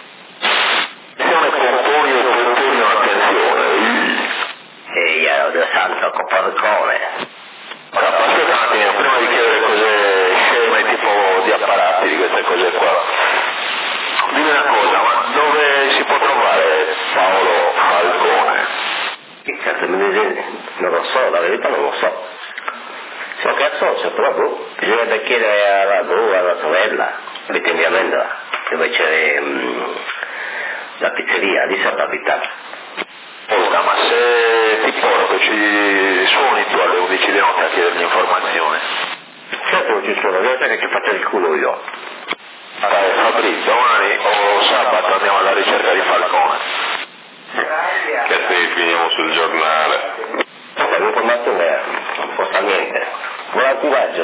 Pomponio, attenzione. Ehi, Dio santo, Falcone. Ora aspetta un attimo, prima di chiedere cose sceme tipo di apparati, di queste cose qua. Dimmi una cosa, ma dove si può trovare Paolo Falcone? Che cazzo mi dici? Non lo so, la verità non lo so. So che associo, però bisognerebbe chiedere alla sorella, mettimi a Mendola, dove c'è la pizzeria, lì sa capità. Ascolta, ma se ti porto ci suoni tu alle 11 di notte a chiedermi informazioni? Certo non ci sono, devo che ci faccio il culo io. Dai Fabrizio, domani o sabato andiamo alla ricerca di Falcone. Che se finiamo sul giornale. L'informazione non costa niente. Buon coraggio,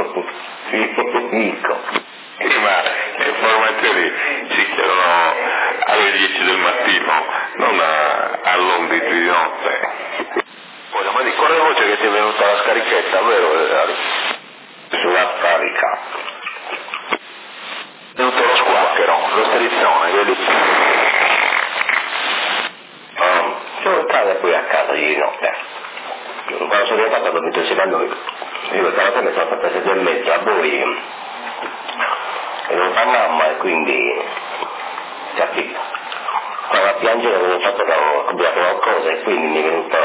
Nico. Ma le informazioni si chiedono alle 10 del mattino, non all'11 di notte. Ma di corre voce che ti è venuta la scarichetta, quando sono diventato ho vinto insieme a noi, io il carattere mi sono fatta 7,5, a voi e non fa mamma e quindi si affitta. Stavo a piangere, avevo fatto che avevo combinato qualcosa e quindi mi è venuta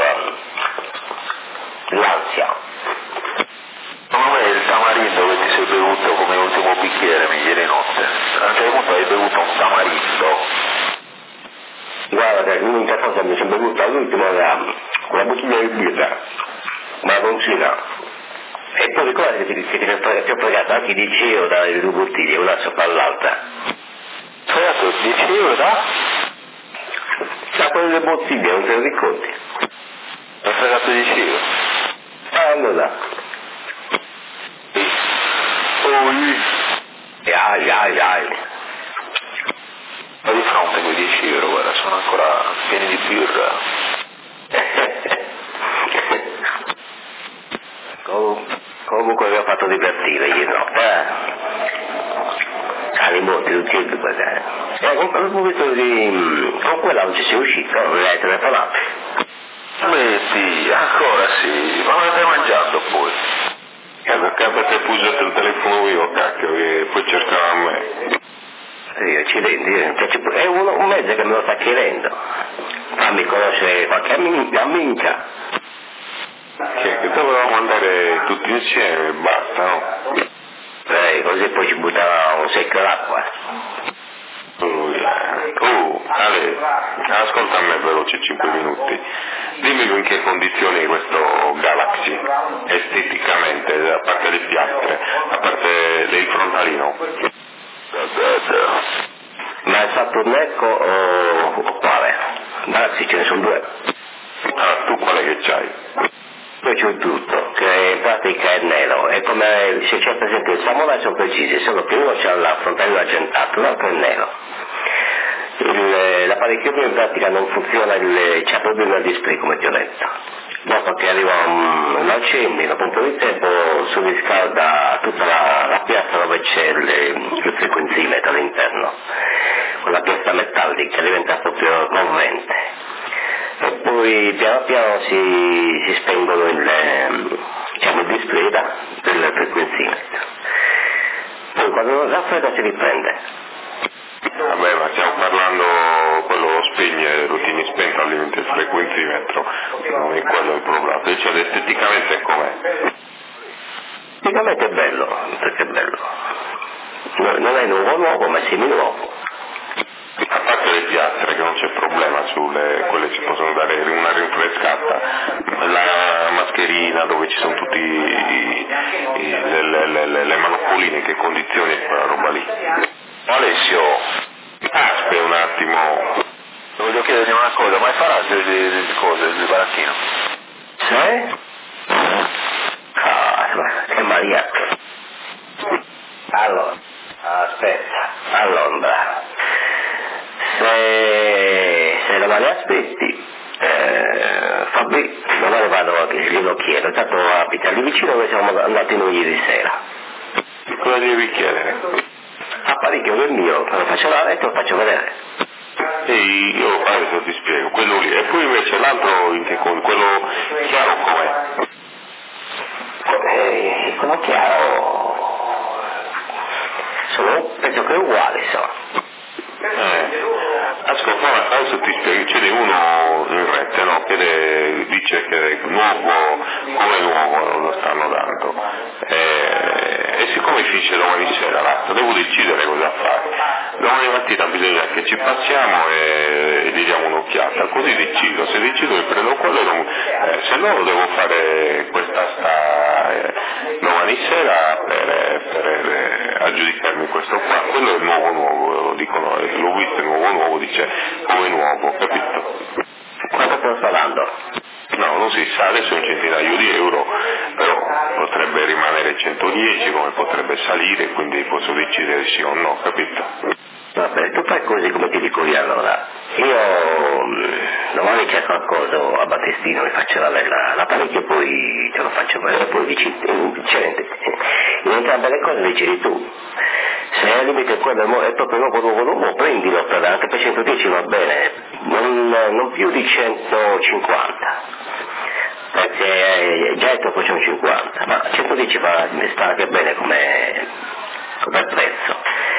l'ansia. Secondo me il tamarindo che ti sei bevuto come ultimo bicchiere ieri notte, a un certo punto hai bevuto un tamarindo. Guarda che l'unica cosa che mi sono bevuta all'ultimo era una bottiglia di birra, una concina. E poi ricorda che ti ho pagato anche 10 euro dalle due bottiglie, una sopra l'altra. Pagato 10 euro da? Da quelle bottiglie, non te lo ricordi? Hai pagato 10 euro? Allora. Ai. Ma di fronte a quei 10 euro, guarda, sono ancora pieni di birra. Comunque vi ho fatto divertire ieri notte, Animotti, tutti e due, con quella non ci sei uscito, non l'hai telefonato. Beh sì, ancora sì, ma non stai mangiando poi? Perché avete puggiato il telefono io, cacchio, e poi cercava a me. Accidenti, è un mezzo che me lo sta chiedendo. Fammi conoscere qualche amica. Che dovevamo andare tutti insieme e basta, no? Così poi ci buttava un secchio d'acqua. Ale, ascolta a me veloce 5 minuti. Dimmi in che condizioni è questo Galaxy, esteticamente, a parte le piastre, a parte il frontalino. Ma è stato un ecco o quale? Galaxy ce ne sono due. Ah, tu quale che c'hai? Poi c'è tutto, che in pratica è nero, è come se c'è per esempio il Samurai sono precisi, solo che uno c'ha la frontalino argentato, l'altro è nero. L'apparecchio in pratica non funziona, c'è proprio il display come ti ho detto. Dopo che arriva lo accendi, dopo un po' di tempo surriscalda tutta la piastra dove c'è il frequenzimetro all'interno, con la piastra metallica diventa proprio corrente. E poi piano piano si spengono il display del frequenzimetro. Poi quando la fredda si riprende. Vabbè, ma stiamo parlando, quello spegne, lo tieni spento alimenta il frequenzimetro, non è quello il problema, cioè esteticamente com'è? Esteticamente è bello, perché è bello. Non è nuovo, ma è semi-nuovo. A parte le piastre che non c'è problema, quelle ci possono dare una rinfrescata, la mascherina dove ci sono tutti le manopoline, che condizioni è quella roba lì? Alessio, aspetta un attimo. voglio chiederti una cosa, ma farà delle cose, del barattino? Sì? Che maniaco. Allora, aspetta, a Londra. Se domani aspetti, Fabri, domani vado che glielo chiedo, tanto abita lì vicino dove siamo andati noi ieri sera. Cosa devi chiedere? Apparecchio che è mio, lo faccio là e te lo faccio vedere. E io adesso ti spiego, quello lì, e poi invece l'altro in che quello chiaro com'è? Quello chiaro, penso che è uguale, Ascolta, adesso ti spiego, ce n'è uno in rete, no? Che dice che è nuovo, come nuovo lo stanno dando. E siccome finisce domani sera l'atto, devo decidere cosa fare. Domani mattina bisogna che ci passiamo e gli diamo un'occhiata, così decido. Se decido che prendo quello, se no lo devo fare questa domani sera per aggiudicarmi questo qua. Quello è nuovo, lo dicono, l'ho visto è nuovo, dice come nuovo, capito? Quanto te lo sta dando? No, non si sa, adesso è un centinaio di euro, però potrebbe rimanere 110 come potrebbe salire, quindi posso decidere sì o no, capito? Vabbè, tu fai così come ti dico io allora. Io domani c'è qualcosa a Battistino, mi faccio l'apparecchio e poi te lo faccio vedere, poi in entrambe le cose decidi tu. Se al limite quello è proprio nuovo, prendilo anche per 110 va bene, non più di 150. già è troppo 50, ma 110 sta anche bene come prezzo.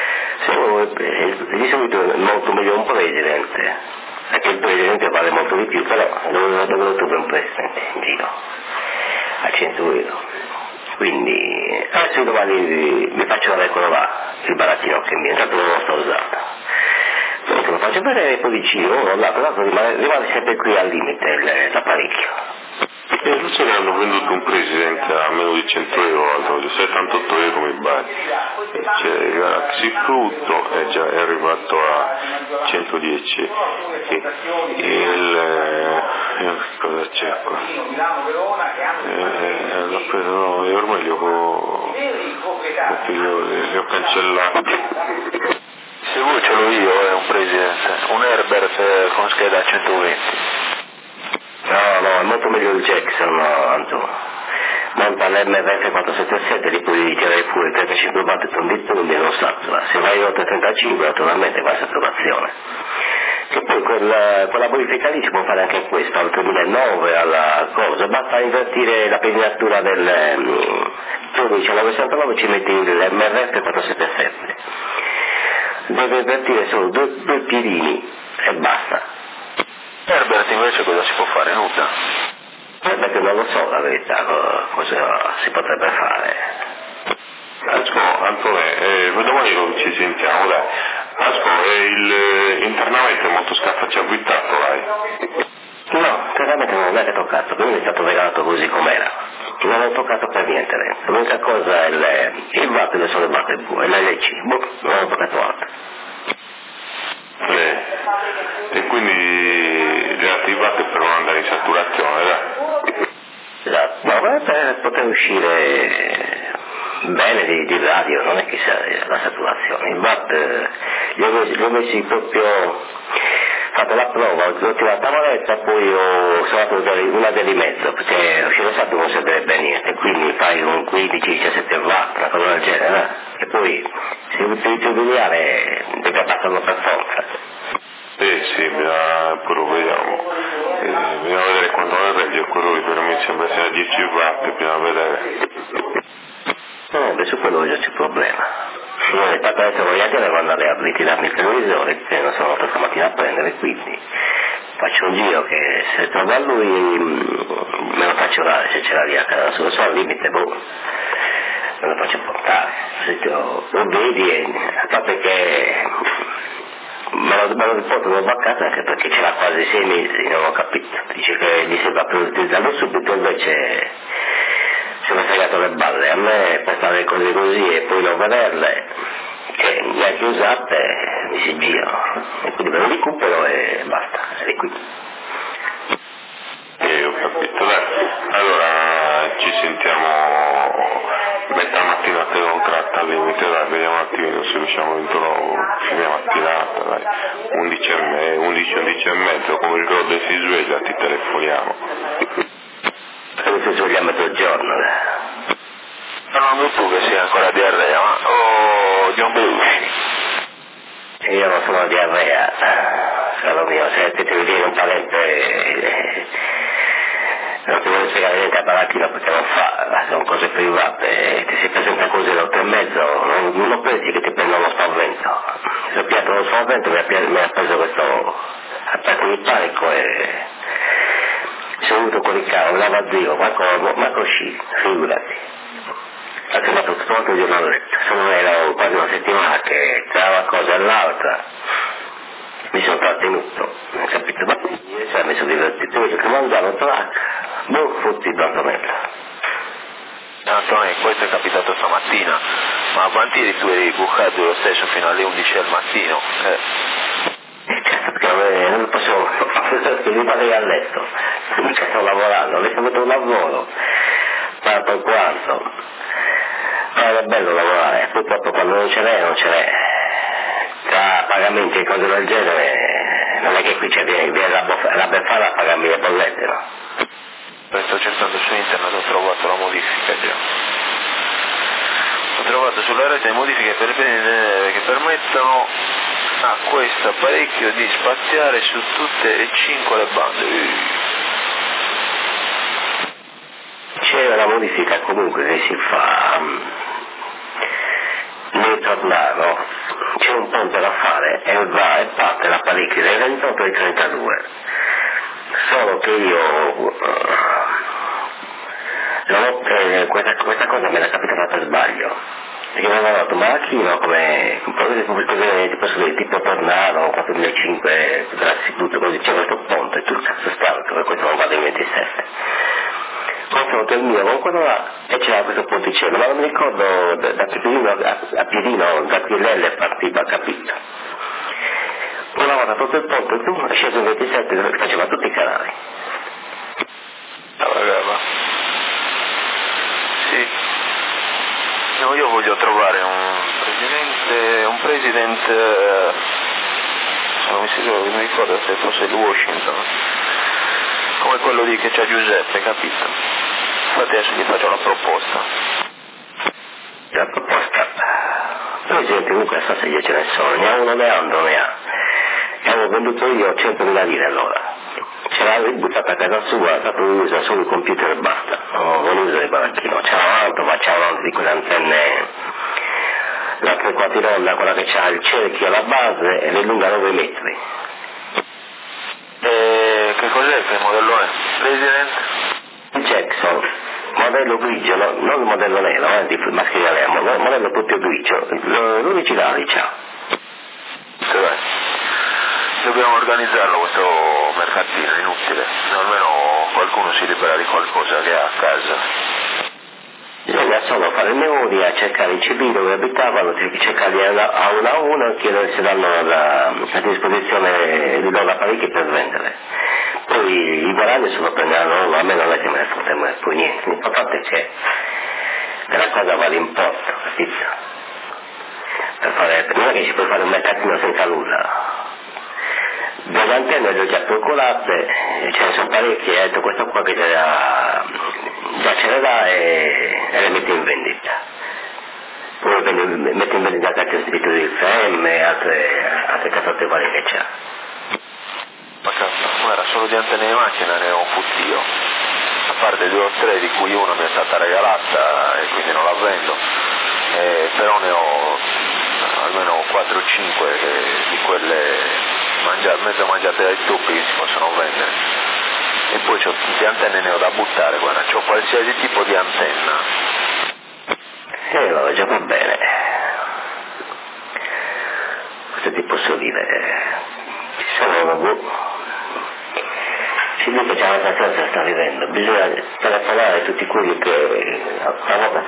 Di solito è molto meglio un presidente, perché il presidente vale molto di più, però dove trovo un presidente in giro a 100 euro. Quindi adesso domani mi faccio vedere quello là, il barattino che mi è intanto non lo sto usando. Poi lo faccio vedere poi vicino, uno là, però rimane sempre qui al limite l'apparecchio. Non so che hanno venduto un presidente a meno di 100 euro, 78 euro mi pare. Cioè, Xifrutto è arrivato a 110 cosa c'è qua? Ormai li ho cancellati. Se vuoi ce l'ho io, è un presidente, un Herbert con scheda a 120. No, è molto meglio il Jackson, Antonio. Monta l'MRF 477, li puoi tirare fuori 35 battiti di tundi e non satura. Se vai oltre 35 naturalmente va a saturazione. Che poi quella bonifica lì si può fare anche questa, al 2009 alla cosa, basta invertire la pegginatura del 1969 ci metti l'MRF 477. Deve invertire solo due piedini e basta. Herbert invece cosa si può fare? Nulla. Perché non lo so la verità cosa si potrebbe fare. Antonio, domani ci sentiamo, dai. Internamente è molto scaffaciavvittato, dai. No, internamente non è che toccato, quindi è stato regalato così com'era. Non ho toccato per niente, l'unica cosa è il VAT dove sono le batte bue, l'LC, non ho toccato altro. E quindi li attivate per non andare in saturazione, dai? Esatto, no, per poter uscire bene di radio, non è che sia la saturazione. Il VAT li ho messi proprio, fatto la prova, ho tirato la tavoletta, poi ho salvato una via di mezzo, perché uscire satto non servirebbe a niente, quindi fai un 15-17 watt, una cosa del genere, e poi se utilizzi il lineare devi abbassarlo per forza. Sì, pure vediamo. Bisogna vedere quando ne regge quello lì, però mi sembra sia 10 watt, bisogna vedere. Su quello già c'è il problema. Io nel patente vogliate devo andare a ritirarmi il televisore, che non sono venuto stamattina a prendere, quindi faccio un giro che se trovo a lui me lo faccio dare, se ce l'ha lì a casa sua, so al limite, me lo faccio portare. Se lo vedi, a parte che me lo riportano a casa anche perché ce l'ha quasi 6 mesi, non ho capito. Dice che gli sembra per utilizzarlo subito, invece si è fregato le balle. A me per fare cose così e poi non vederle, che neanche usate, mi si girano. E quindi me lo recupero e basta, è qui. Ho capito, dai. Allora ci sentiamo metà mattinata non tratta al limite, dai, vediamo un attimino se riusciamo dentro fine mattinata, dai, 11 e mezzo, come il Grode si sveglia ti telefoniamo. Se si sveglia a mezzogiorno, Non tu che sia ancora diarrea, o John Belushi? Io non sono diarrea, caro mio, se ti devi dire un parente non ti vuole spiegare niente a Barattino perché non fa, sono cose private, ti si presenta così alle 8:30, non pensi che ti prenda uno spavento. Se ho pianto uno spavento mi ha preso questo attacco di panico e sono venuto con il carro, lavazio, ma così, figurati. Ha chiamato tutto il giorno a letto, era quasi una settimana che tra una cosa e l'altra mi sono trattenuto, non capito, ma ieri mi sono divertito, che mangiavo fottito Antonella. Antonio, questo è capitato stamattina, ma quanti eri tu eri bucato lo stesso fino alle 11 del mattino? Certo, perché non posso rimanere a letto, mica sto lavorando, avessi avuto un lavoro, tanto quanto. È bello lavorare, purtroppo quando non ce l'è, tra pagamenti e cose del genere, non è che qui viene la befana a pagarmi le bollette, no? Sto cercando su internet, ho trovato la modifica già. Ho trovato sulla rete modifiche che permettono a questo apparecchio di spaziare su tutte e 5 le bande. modifica comunque che si fa nel tornado, c'è un ponte da fare e va e parte la parecchia dai 28 ai 32, solo che io questa cosa me l'ha capitata per sbaglio, perché mi aveva dato macchina come tipo tornado 4005 tutto così, c'è questo ponte e tutto cazzo stato, per questo non vado in 27, confronto il mio con quello là e c'era questo ponticello, ma non mi ricordo da Piedino a Piedino, da Piellelle partiva, capito? Una volta tutto il ponte e tu è sceso in 27 dove faceva tutti i canali. Sì. No, io voglio trovare un presidente, non mi ricordo se fosse il Washington, come quello lì che c'è Giuseppe, capito? Infatti adesso gli faccio la proposta. La proposta? Presidente, comunque so se io ce ne sono, ne ha uno, Leandro ne ha. E avevo venduto io 100.000 lire allora. Ce l'avevo buttata a casa sua, dato usa solo il computer e basta, non usa il baracchino, c'era un altro, ma c'era un altro di quelle antenne, la 3 quarti ronda, quella che c'ha il cerchio alla base e le lunga 9 metri. E che cos'è, che modello è? President? Jackson, modello grigio, no, non il modello nero, di maschera Lermo, modello proprio grigio, l'originale c'ha. Dobbiamo organizzarlo questo mercatino, inutile, almeno qualcuno si libera di qualcosa che ha a casa. Bisogna solo fare memoria, cercare i civili dove abitavano, cercarli a uno, chiedere se danno a disposizione di loro apparecchi per vendere. Poi i guadagni se lo prenderanno, a me non è che me ne fotte poi niente, l'importante è che la cosa va d'importo, capito? Non è che ci puoi fare un mercatino senza nulla. Delle antenne le ho già procurate, ce ne sono parecchie, ho detto questo qua che già ce le dà e le mette in vendita. Poi mette in vendita anche il servizio di FM e altre cazzate varie che c'ha. Ma guarda, solo di antenne di macchina ne ho un puttio, a parte 2 o 3 di cui una mi è stata regalata e quindi non la vendo, però ne ho almeno 4 o 5 di quelle mezzo mangiate dai topi che si possono vendere, e poi di antenne ne ho da buttare, guarda, c'ho qualsiasi tipo di antenna. Vabbè, già va bene, questo ti posso dire, ci sono si dice che c'è una stazione che sta vivendo, bisogna telefonare a tutti quelli che una volta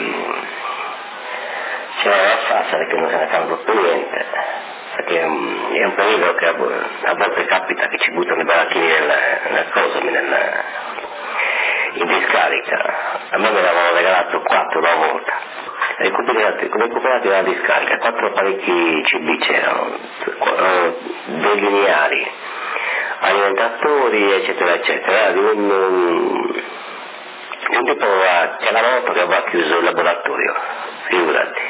c'era la fassa perché non se ne fanno più niente, perché è un periodo che a volte capita che ci buttano i baracchini nel coso, in discarica. A me me ne avevano regalato 4 una volta, recuperati dalla discarica, 4 apparecchi CB c'erano, 2 lineari, alimentatori eccetera eccetera, di un tipo che la volta che aveva chiuso il laboratorio, figurati.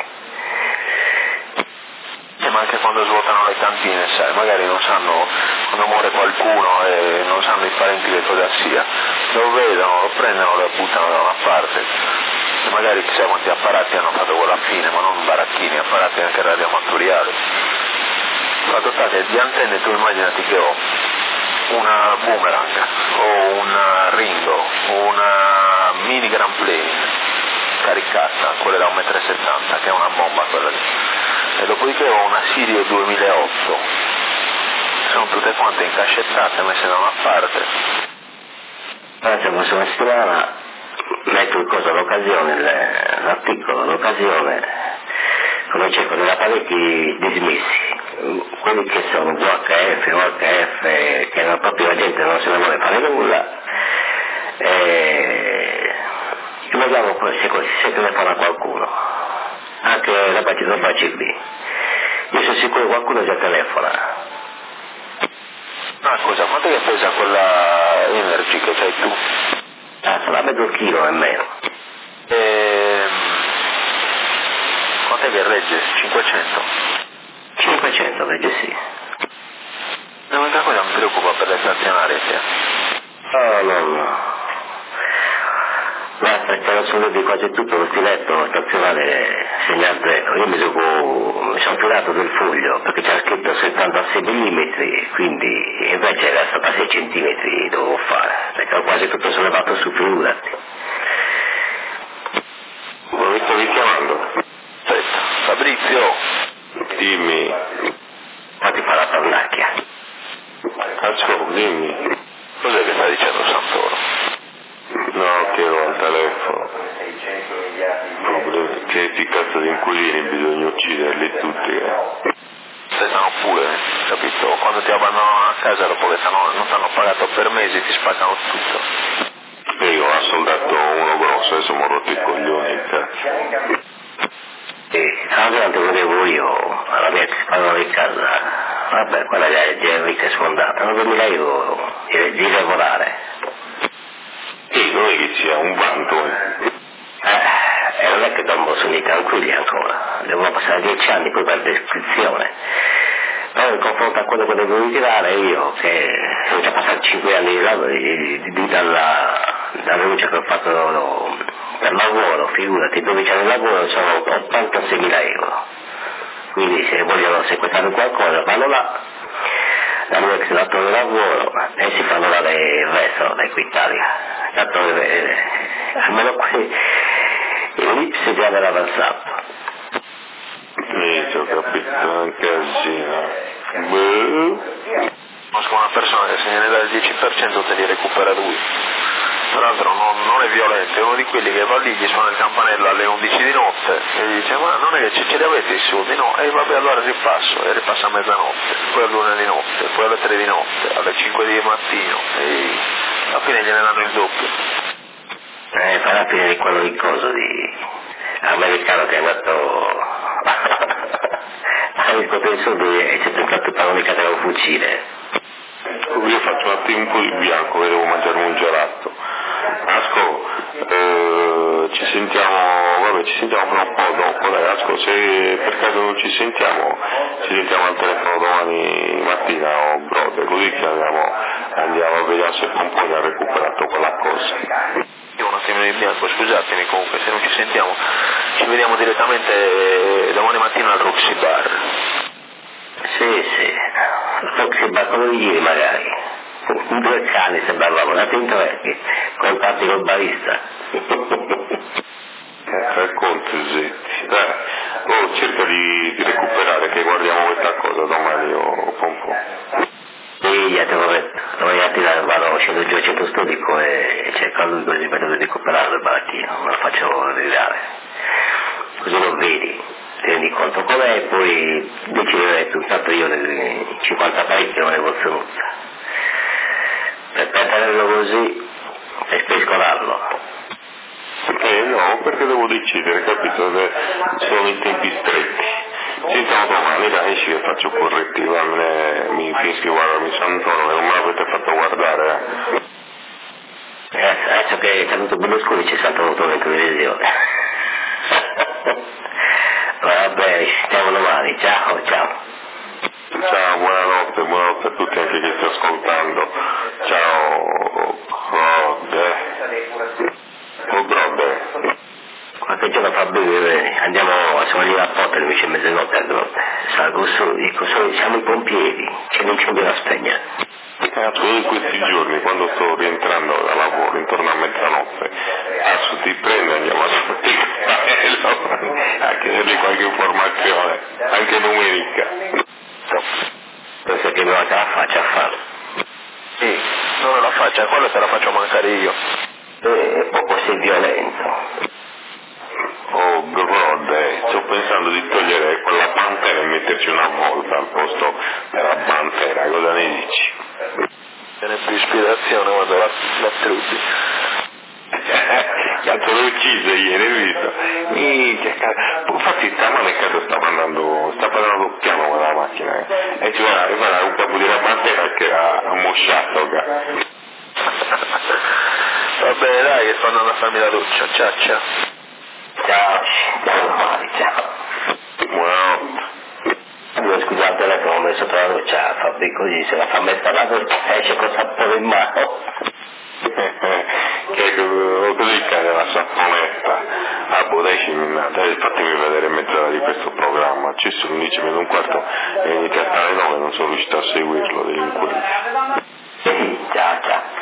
Ma anche quando svuotano le cantine, sai, magari non sanno, quando muore qualcuno e non sanno i parenti che cosa sia, lo vedono, lo prendono, lo buttano da una parte, e magari chissà quanti apparati hanno fatto quella fine, ma non baracchini, apparati anche radioamatoriali. Fatto sta che di antenne tu immaginati che ho una Boomerang, o una Ringo, o una Mini Grand Plane caricata, quella da 1,70 m, che è una bomba quella lì. E dopodiché ho una Sirio 2008, sono tutte quante incascettate, messe da una parte. La prossima settimana metto il coso all'occasione, l'articolo all'occasione, come c'è con gli apparecchi dismessi, quelli che sono VHF, OHF, che non, proprio la gente non se ne vuole fare nulla, e vediamo se telefona a qualcuno. Anche la partita CB. Io sono sicuro che qualcuno già telefona. Ah, scusa, quanto è pesa quella Energy che c'hai tu? Sarà mezzo chilo nemmeno. Quant'è che regge? 500? 500 regge sì. L'unica cosa mi preoccupa per le stazionarie, no. Basta, c'era solo di quasi tutto lo stiletto stazionale segna 0. Io mi sono tirato del foglio perché c'era scritto 76 mm, quindi invece era stata 6 cm dovevo fare, perché ho quasi tutto sollevato su, figurati. Mi stavi chiamando? Aspetta, Fabrizio. Dimmi. Fatti fare la pannacchia. Ascolta, dimmi. Cos'è che sta dicendo Santoro? No, che ero al telefono. Problemi. Che cazzo di inquilini bisogna ucciderli tutti, Se stanno pure, capito? Quando ti abbandonano a casa dopo che non ti hanno pagato per mesi ti spaccano tutto. Io ho soldato uno grosso, adesso mi ho rotto i coglioni, cazzo. Quando volevo io, alla mia ex padrona di casa, vabbè, quella è ricca e sfondata, 9.000 euro di lavorare. Non è che sia un vanto, E non è che dormo sonni tranquilli ancora, devono passare 10 anni poi per descrizione. Però in confronto a quello che devo ritirare io, che sono già passati 5 anni dalla luce che ho fatto per lavoro, figurati, 12 anni di lavoro sono 86.000 euro. Quindi se vogliono sequestrare qualcosa vanno là, la mia ex datore di lavoro e si fanno dare il resto da qui Italia. Tanto almeno qui l'Ips già era avanzato. Ho capito, un casino. Conosco una persona che se ne dà il 10% te li recupera lui. Tra l'altro non è violento, è uno di quelli che va lì, gli suona il campanello alle 11 di notte e gli dice ma non è che ce li avete i soldi? No, e vabbè allora ripasso, e ripassa a mezzanotte, poi all'1 di notte, poi alle 3 di notte, alle 5 di mattino e alla fine gliene danno il doppio. Fa la fine di quello di coso di americano che è andato a riscuotere i soldi e si è tentato per l'unica che un fucile. Io faccio un attimo un po' di bianco, devo mangiare un gelato. Asco, ci sentiamo fra un po' dopo, dai Asco, se per caso non ci sentiamo al telefono domani mattina o brother, così che andiamo a vedere se Pompone ha recuperato quella cosa. Io un attimo di bianco, scusatemi, comunque se non ci sentiamo ci vediamo direttamente domani mattina al Roxy Bar. Sì, Roxy Bar come ieri magari. 2 cani sembravamo, da tinto vecchi, contatti col barista. Racconti Zetti, cerca di recuperare che guardiamo questa cosa domani o Pompone. Sì, te l'ho detto, vado scendo giù al centro storico e cerco lui così per recuperare il barattino, me lo faccio ridare. Così lo vedi, ti rendi conto com'è e poi decidere tu, tanto io nel 50 parecchi non ne posso nulla. Per tenerlo così e spescolarlo. No, perché devo decidere, capito? Sono i tempi stretti. Sentiamo domani, dai, esci che faccio correttiva, mi finisco di guardarmi Santoro, non me l'avete fatto guardare. Adesso che è caduto Berlusconi ci sta venuto in televisione. Va bene, ci sentiamo domani, ciao. Ciao, buonanotte a tutti anche chi sta ascoltando. Ciao, Grode. Qualche giorno fa bene, siamo lì a Porta alle 10 e mezzanotte a Grotte. Salgo su, dico, siamo i pompieri, c'è l'incendio da spegnere. In questi giorni, quando sto rientrando da lavoro, intorno a mezzanotte, adesso ti prendo e andiamo a a chiedergli qualche informazione, anche numerica. Penso che mi manca la faccia a farlo. Sì, non la faccia, quello te la faccio mancare io. È poco sei violento. Oh, Grode, sto pensando di togliere quella pantera e metterci una volta al posto della pantera, cosa ne dici? Viene più ispirazione quando la trudi. Cazzo l'ho ucciso ieri, hai visto? Infatti stamane a casa sta parlando piano con la macchina e ci va un capo di una pantera che ha ammosciato. Va bene, dai che sto andando a farmi la doccia, ciao. Ciao. Buonanotte. Scusate, il telefono ho messo tra la doccia, Fabri, così se la fa mettere la doccia esce con sapore in mano. Così il cane la sa fatemi vedere mezz'ora di questo programma, ci sono 11 meno un quarto e inizia a stare 9, non sono riuscito a seguirlo, delinquente. Ciao.